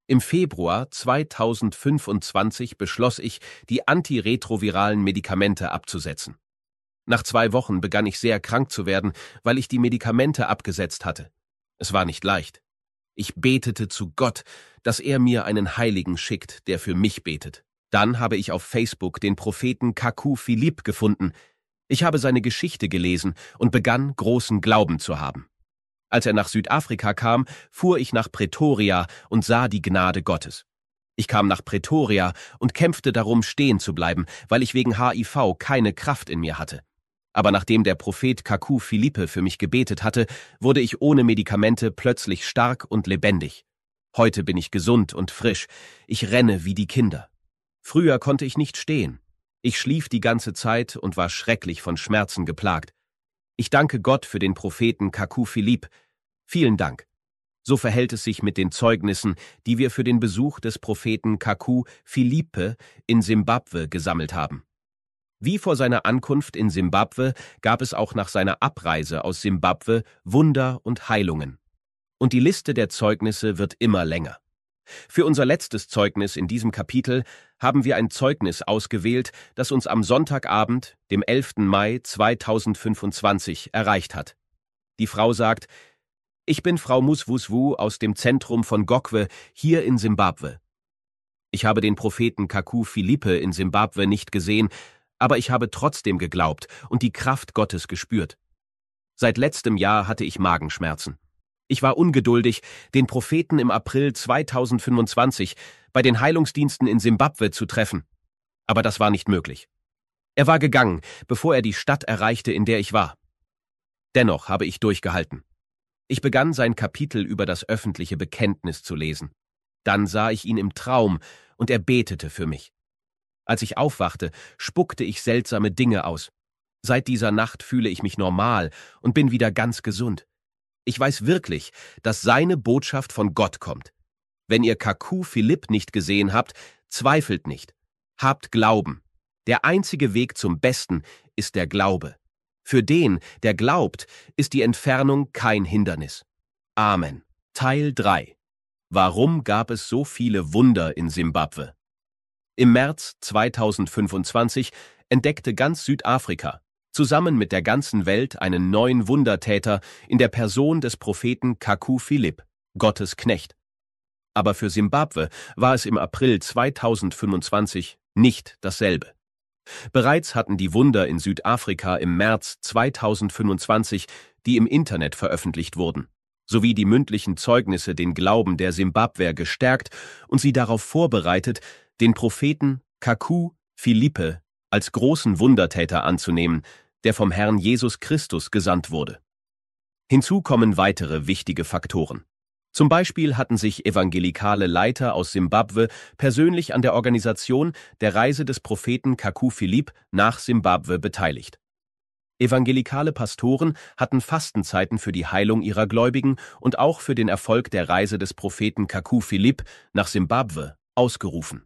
Im Februar zweitausendfünfundzwanzig beschloss ich, die antiretroviralen Medikamente abzusetzen. Nach zwei Wochen begann ich sehr krank zu werden, weil ich die Medikamente abgesetzt hatte. Es war nicht leicht. Ich betete zu Gott, dass er mir einen Heiligen schickt, der für mich betet. Dann habe ich auf Facebook den Propheten Kaku Philippe gefunden. Ich habe seine Geschichte gelesen und begann, großen Glauben zu haben. Als er nach Südafrika kam, fuhr ich nach Pretoria und sah die Gnade Gottes. Ich kam nach Pretoria und kämpfte darum, stehen zu bleiben, weil ich wegen H I V keine Kraft in mir hatte. Aber nachdem der Prophet Kaku Philippe für mich gebetet hatte, wurde ich ohne Medikamente plötzlich stark und lebendig. Heute bin ich gesund und frisch. Ich renne wie die Kinder. Früher konnte ich nicht stehen. Ich schlief die ganze Zeit und war schrecklich von Schmerzen geplagt. Ich danke Gott für den Propheten Kaku Philippe. Vielen Dank. So verhält es sich mit den Zeugnissen, die wir für den Besuch des Propheten Kaku Philippe in Simbabwe gesammelt haben. Wie vor seiner Ankunft in Simbabwe gab es auch nach seiner Abreise aus Simbabwe Wunder und Heilungen. Und die Liste der Zeugnisse wird immer länger. Für unser letztes Zeugnis in diesem Kapitel haben wir ein Zeugnis ausgewählt, das uns am Sonntagabend, dem elften Mai zweitausendfünfundzwanzig, erreicht hat. Die Frau sagt: Ich bin Frau Muswuswu aus dem Zentrum von Gokwe hier in Simbabwe. Ich habe den Propheten Kaku Philippe in Simbabwe nicht gesehen, aber ich habe trotzdem geglaubt und die Kraft Gottes gespürt. Seit letztem Jahr hatte ich Magenschmerzen. Ich war ungeduldig, den Propheten im April zweitausendfünfundzwanzig bei den Heilungsdiensten in Simbabwe zu treffen. Aber das war nicht möglich. Er war gegangen, bevor er die Stadt erreichte, in der ich war. Dennoch habe ich durchgehalten. Ich begann sein Kapitel über das öffentliche Bekenntnis zu lesen. Dann sah ich ihn im Traum und er betete für mich. Als ich aufwachte, spuckte ich seltsame Dinge aus. Seit dieser Nacht fühle ich mich normal und bin wieder ganz gesund. Ich weiß wirklich, dass seine Botschaft von Gott kommt. Wenn ihr Kaku Philippe nicht gesehen habt, zweifelt nicht. Habt Glauben. Der einzige Weg zum Besten ist der Glaube. Für den, der glaubt, ist die Entfernung kein Hindernis. Amen. Teil drei. Warum gab es so viele Wunder in Simbabwe? Im März zweitausendfünfundzwanzig entdeckte ganz Südafrika zusammen mit der ganzen Welt einen neuen Wundertäter in der Person des Propheten Kaku Philippe, Gottes Knecht. Aber für Simbabwe war es im April zweitausendfünfundzwanzig nicht dasselbe. Bereits hatten die Wunder in Südafrika im März zweitausendfünfundzwanzig, die im Internet veröffentlicht wurden, sowie die mündlichen Zeugnisse den Glauben der Simbabwer gestärkt und sie darauf vorbereitet, den Propheten Kaku Philippe als großen Wundertäter anzunehmen, der vom Herrn Jesus Christus gesandt wurde. Hinzu kommen weitere wichtige Faktoren. Zum Beispiel hatten sich evangelikale Leiter aus Simbabwe persönlich an der Organisation der Reise des Propheten Kaku Philippe nach Simbabwe beteiligt. Evangelikale Pastoren hatten Fastenzeiten für die Heilung ihrer Gläubigen und auch für den Erfolg der Reise des Propheten Kaku Philippe nach Simbabwe ausgerufen.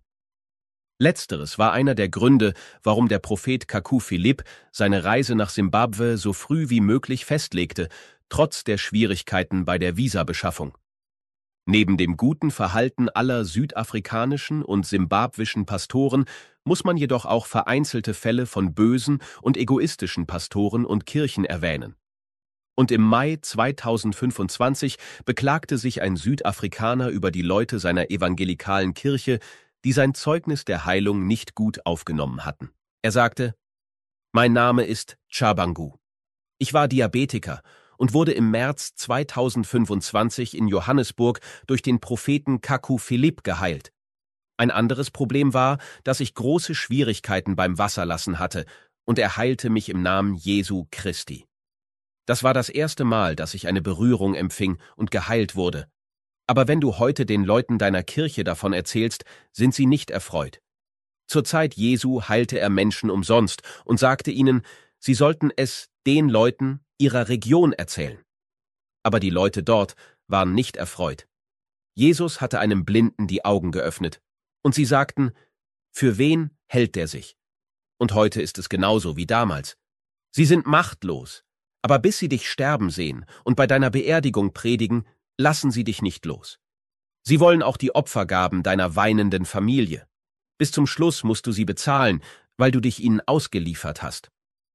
Letzteres war einer der Gründe, warum der Prophet Kaku Philippe seine Reise nach Simbabwe so früh wie möglich festlegte, trotz der Schwierigkeiten bei der Visabeschaffung. Neben dem guten Verhalten aller südafrikanischen und simbabwischen Pastoren muss man jedoch auch vereinzelte Fälle von bösen und egoistischen Pastoren und Kirchen erwähnen. Und im Mai zweitausendfünfundzwanzig beklagte sich ein Südafrikaner über die Leute seiner evangelikalen Kirche, die sein Zeugnis der Heilung nicht gut aufgenommen hatten. Er sagte: Mein Name ist Chabangu. Ich war Diabetiker und wurde im März zweitausendfünfundzwanzig in Johannesburg durch den Propheten Kaku Philippe geheilt. Ein anderes Problem war, dass ich große Schwierigkeiten beim Wasserlassen hatte, und er heilte mich im Namen Jesu Christi. Das war das erste Mal, dass ich eine Berührung empfing und geheilt wurde. Aber wenn du heute den Leuten deiner Kirche davon erzählst, sind sie nicht erfreut. Zur Zeit Jesu heilte er Menschen umsonst und sagte ihnen, sie sollten es den Leuten ihrer Region erzählen. Aber die Leute dort waren nicht erfreut. Jesus hatte einem Blinden die Augen geöffnet, und sie sagten, für wen hält der sich? Und heute ist es genauso wie damals. Sie sind machtlos, aber bis sie dich sterben sehen und bei deiner Beerdigung predigen, lassen sie dich nicht los. Sie wollen auch die Opfergaben deiner weinenden Familie. Bis zum Schluss musst du sie bezahlen, weil du dich ihnen ausgeliefert hast.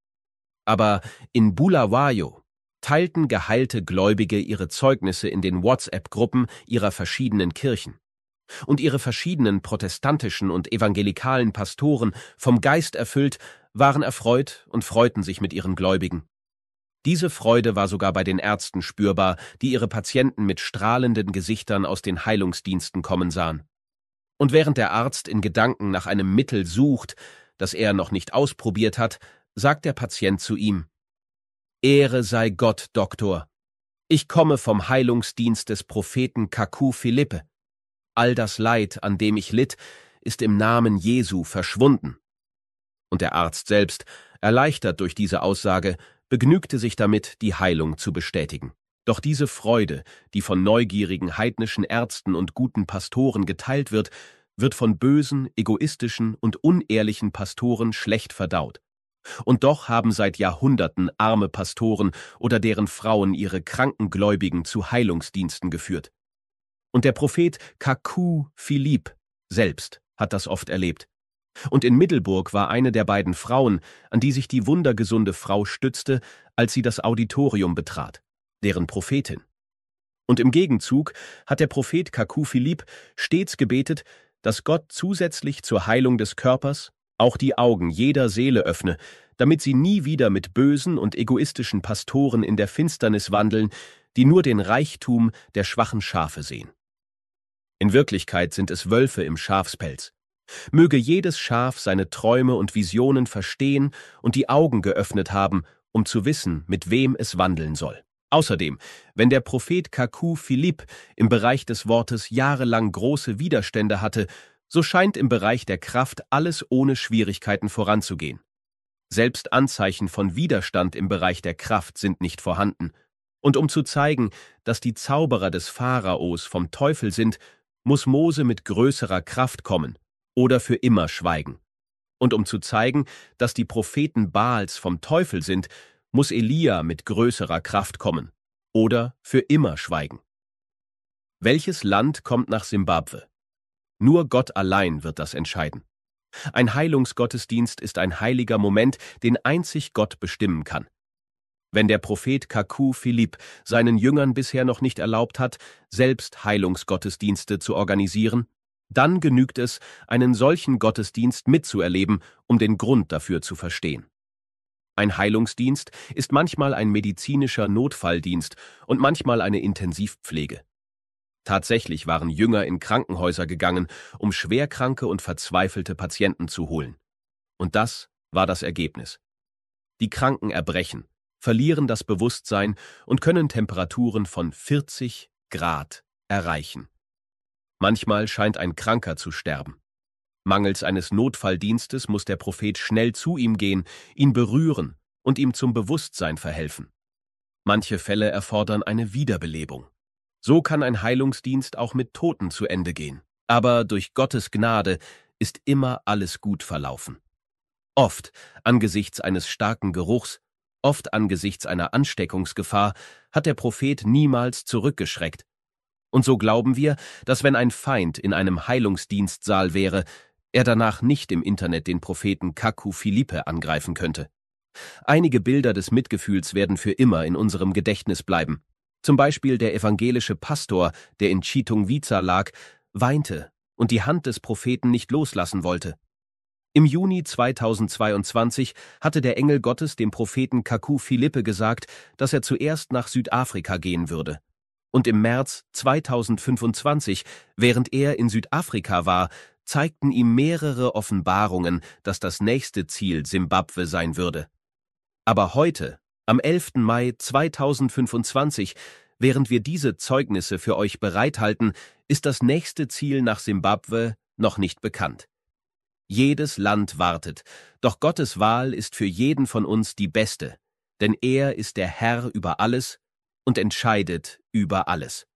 Aber in Bulawayo teilten geheilte Gläubige ihre Zeugnisse in den WhatsApp-Gruppen ihrer verschiedenen Kirchen. Und ihre verschiedenen protestantischen und evangelikalen Pastoren, vom Geist erfüllt, waren erfreut und freuten sich mit ihren Gläubigen. Diese Freude war sogar bei den Ärzten spürbar, die ihre Patienten mit strahlenden Gesichtern aus den Heilungsdiensten kommen sahen. Und während der Arzt in Gedanken nach einem Mittel sucht, das er noch nicht ausprobiert hat, sagt der Patient zu ihm: »Ehre sei Gott, Doktor. Ich komme vom Heilungsdienst des Propheten Kaku Philippe. All das Leid, an dem ich litt, ist im Namen Jesu verschwunden.« Und der Arzt selbst, erleichtert durch diese Aussage, begnügte sich damit, die Heilung zu bestätigen. Doch diese Freude, die von neugierigen heidnischen Ärzten und guten Pastoren geteilt wird, wird von bösen, egoistischen und unehrlichen Pastoren schlecht verdaut. Und doch haben seit Jahrhunderten arme Pastoren oder deren Frauen ihre kranken Gläubigen zu Heilungsdiensten geführt. Und der Prophet Kaku Philippe selbst hat das oft erlebt. Und in Middelburg war eine der beiden Frauen, an die sich die wundergesunde Frau stützte, als sie das Auditorium betrat, deren Prophetin. Und im Gegenzug hat der Prophet Kaku Philippe stets gebetet, dass Gott zusätzlich zur Heilung des Körpers auch die Augen jeder Seele öffne, damit sie nie wieder mit bösen und egoistischen Pastoren in der Finsternis wandeln, die nur den Reichtum der schwachen Schafe sehen. In Wirklichkeit sind es Wölfe im Schafspelz. Möge jedes Schaf seine Träume und Visionen verstehen und die Augen geöffnet haben, um zu wissen, mit wem es wandeln soll. Außerdem, wenn der Prophet Kaku Philippe im Bereich des Wortes jahrelang große Widerstände hatte, so scheint im Bereich der Kraft alles ohne Schwierigkeiten voranzugehen. Selbst Anzeichen von Widerstand im Bereich der Kraft sind nicht vorhanden. Und um zu zeigen, dass die Zauberer des Pharaos vom Teufel sind, muss Mose mit größerer Kraft kommen oder für immer schweigen. Und um zu zeigen, dass die Propheten Baals vom Teufel sind, muss Elia mit größerer Kraft kommen oder für immer schweigen. Welches Land kommt nach Simbabwe? Nur Gott allein wird das entscheiden. Ein Heilungsgottesdienst ist ein heiliger Moment, den einzig Gott bestimmen kann. Wenn der Prophet Kaku Philippe seinen Jüngern bisher noch nicht erlaubt hat, selbst Heilungsgottesdienste zu organisieren, dann genügt es, einen solchen Gottesdienst mitzuerleben, um den Grund dafür zu verstehen. Ein Heilungsdienst ist manchmal ein medizinischer Notfalldienst und manchmal eine Intensivpflege. Tatsächlich waren Jünger in Krankenhäuser gegangen, um schwerkranke und verzweifelte Patienten zu holen. Und das war das Ergebnis. Die Kranken erbrechen, verlieren das Bewusstsein und können Temperaturen von vierzig Grad erreichen. Manchmal scheint ein Kranker zu sterben. Mangels eines Notfalldienstes muss der Prophet schnell zu ihm gehen, ihn berühren und ihm zum Bewusstsein verhelfen. Manche Fälle erfordern eine Wiederbelebung. So kann ein Heilungsdienst auch mit Toten zu Ende gehen. Aber durch Gottes Gnade ist immer alles gut verlaufen. Oft, angesichts eines starken Geruchs, oft angesichts einer Ansteckungsgefahr, hat der Prophet niemals zurückgeschreckt. Und so glauben wir, dass wenn ein Feind in einem Heilungsdienstsaal wäre, er danach nicht im Internet den Propheten Kaku Philippe angreifen könnte. Einige Bilder des Mitgefühls werden für immer in unserem Gedächtnis bleiben. Zum Beispiel der evangelische Pastor, der in Chitungwiza lag, weinte und die Hand des Propheten nicht loslassen wollte. Im Juni zweitausendzweiundzwanzig hatte der Engel Gottes dem Propheten Kaku Philippe gesagt, dass er zuerst nach Südafrika gehen würde. Und im März zweitausendfünfundzwanzig, während er in Südafrika war, zeigten ihm mehrere Offenbarungen, dass das nächste Ziel Simbabwe sein würde. Aber heute, am elften Mai zweitausendfünfundzwanzig, während wir diese Zeugnisse für euch bereithalten, ist das nächste Ziel nach Simbabwe noch nicht bekannt. Jedes Land wartet, doch Gottes Wahl ist für jeden von uns die beste, denn er ist der Herr über alles und entscheidet über alles.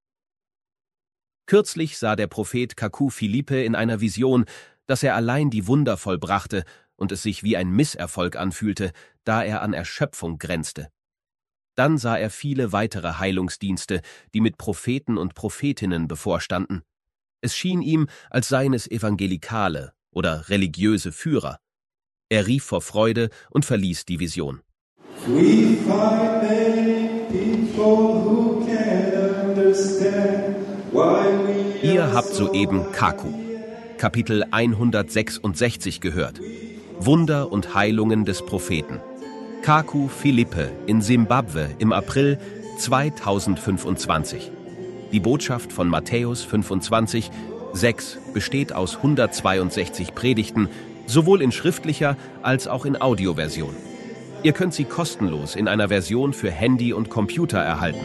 Kürzlich sah der Prophet Kaku Philippe in einer Vision, dass er allein die Wunder vollbrachte und es sich wie ein Misserfolg anfühlte, da er an Erschöpfung grenzte. Dann sah er viele weitere Heilungsdienste, die mit Propheten und Prophetinnen bevorstanden, Es schien ihm, als seien es Evangelikale oder religiöse Führer. Er rief vor Freude und verließ die Vision. We find many people who can't understand why we Ihr habt soeben Kaku, Kapitel hundertsechsundsechzig gehört. Wunder und Heilungen des Propheten. Kaku Philippe in Simbabwe im April zweitausendfünfundzwanzig. Die Botschaft von Matthäus fünfundzwanzig, sechs besteht aus hundertzweiundsechzig Predigten, sowohl in schriftlicher als auch in Audioversion. Ihr könnt sie kostenlos in einer Version für Handy und Computer erhalten.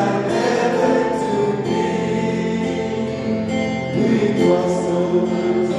cross over.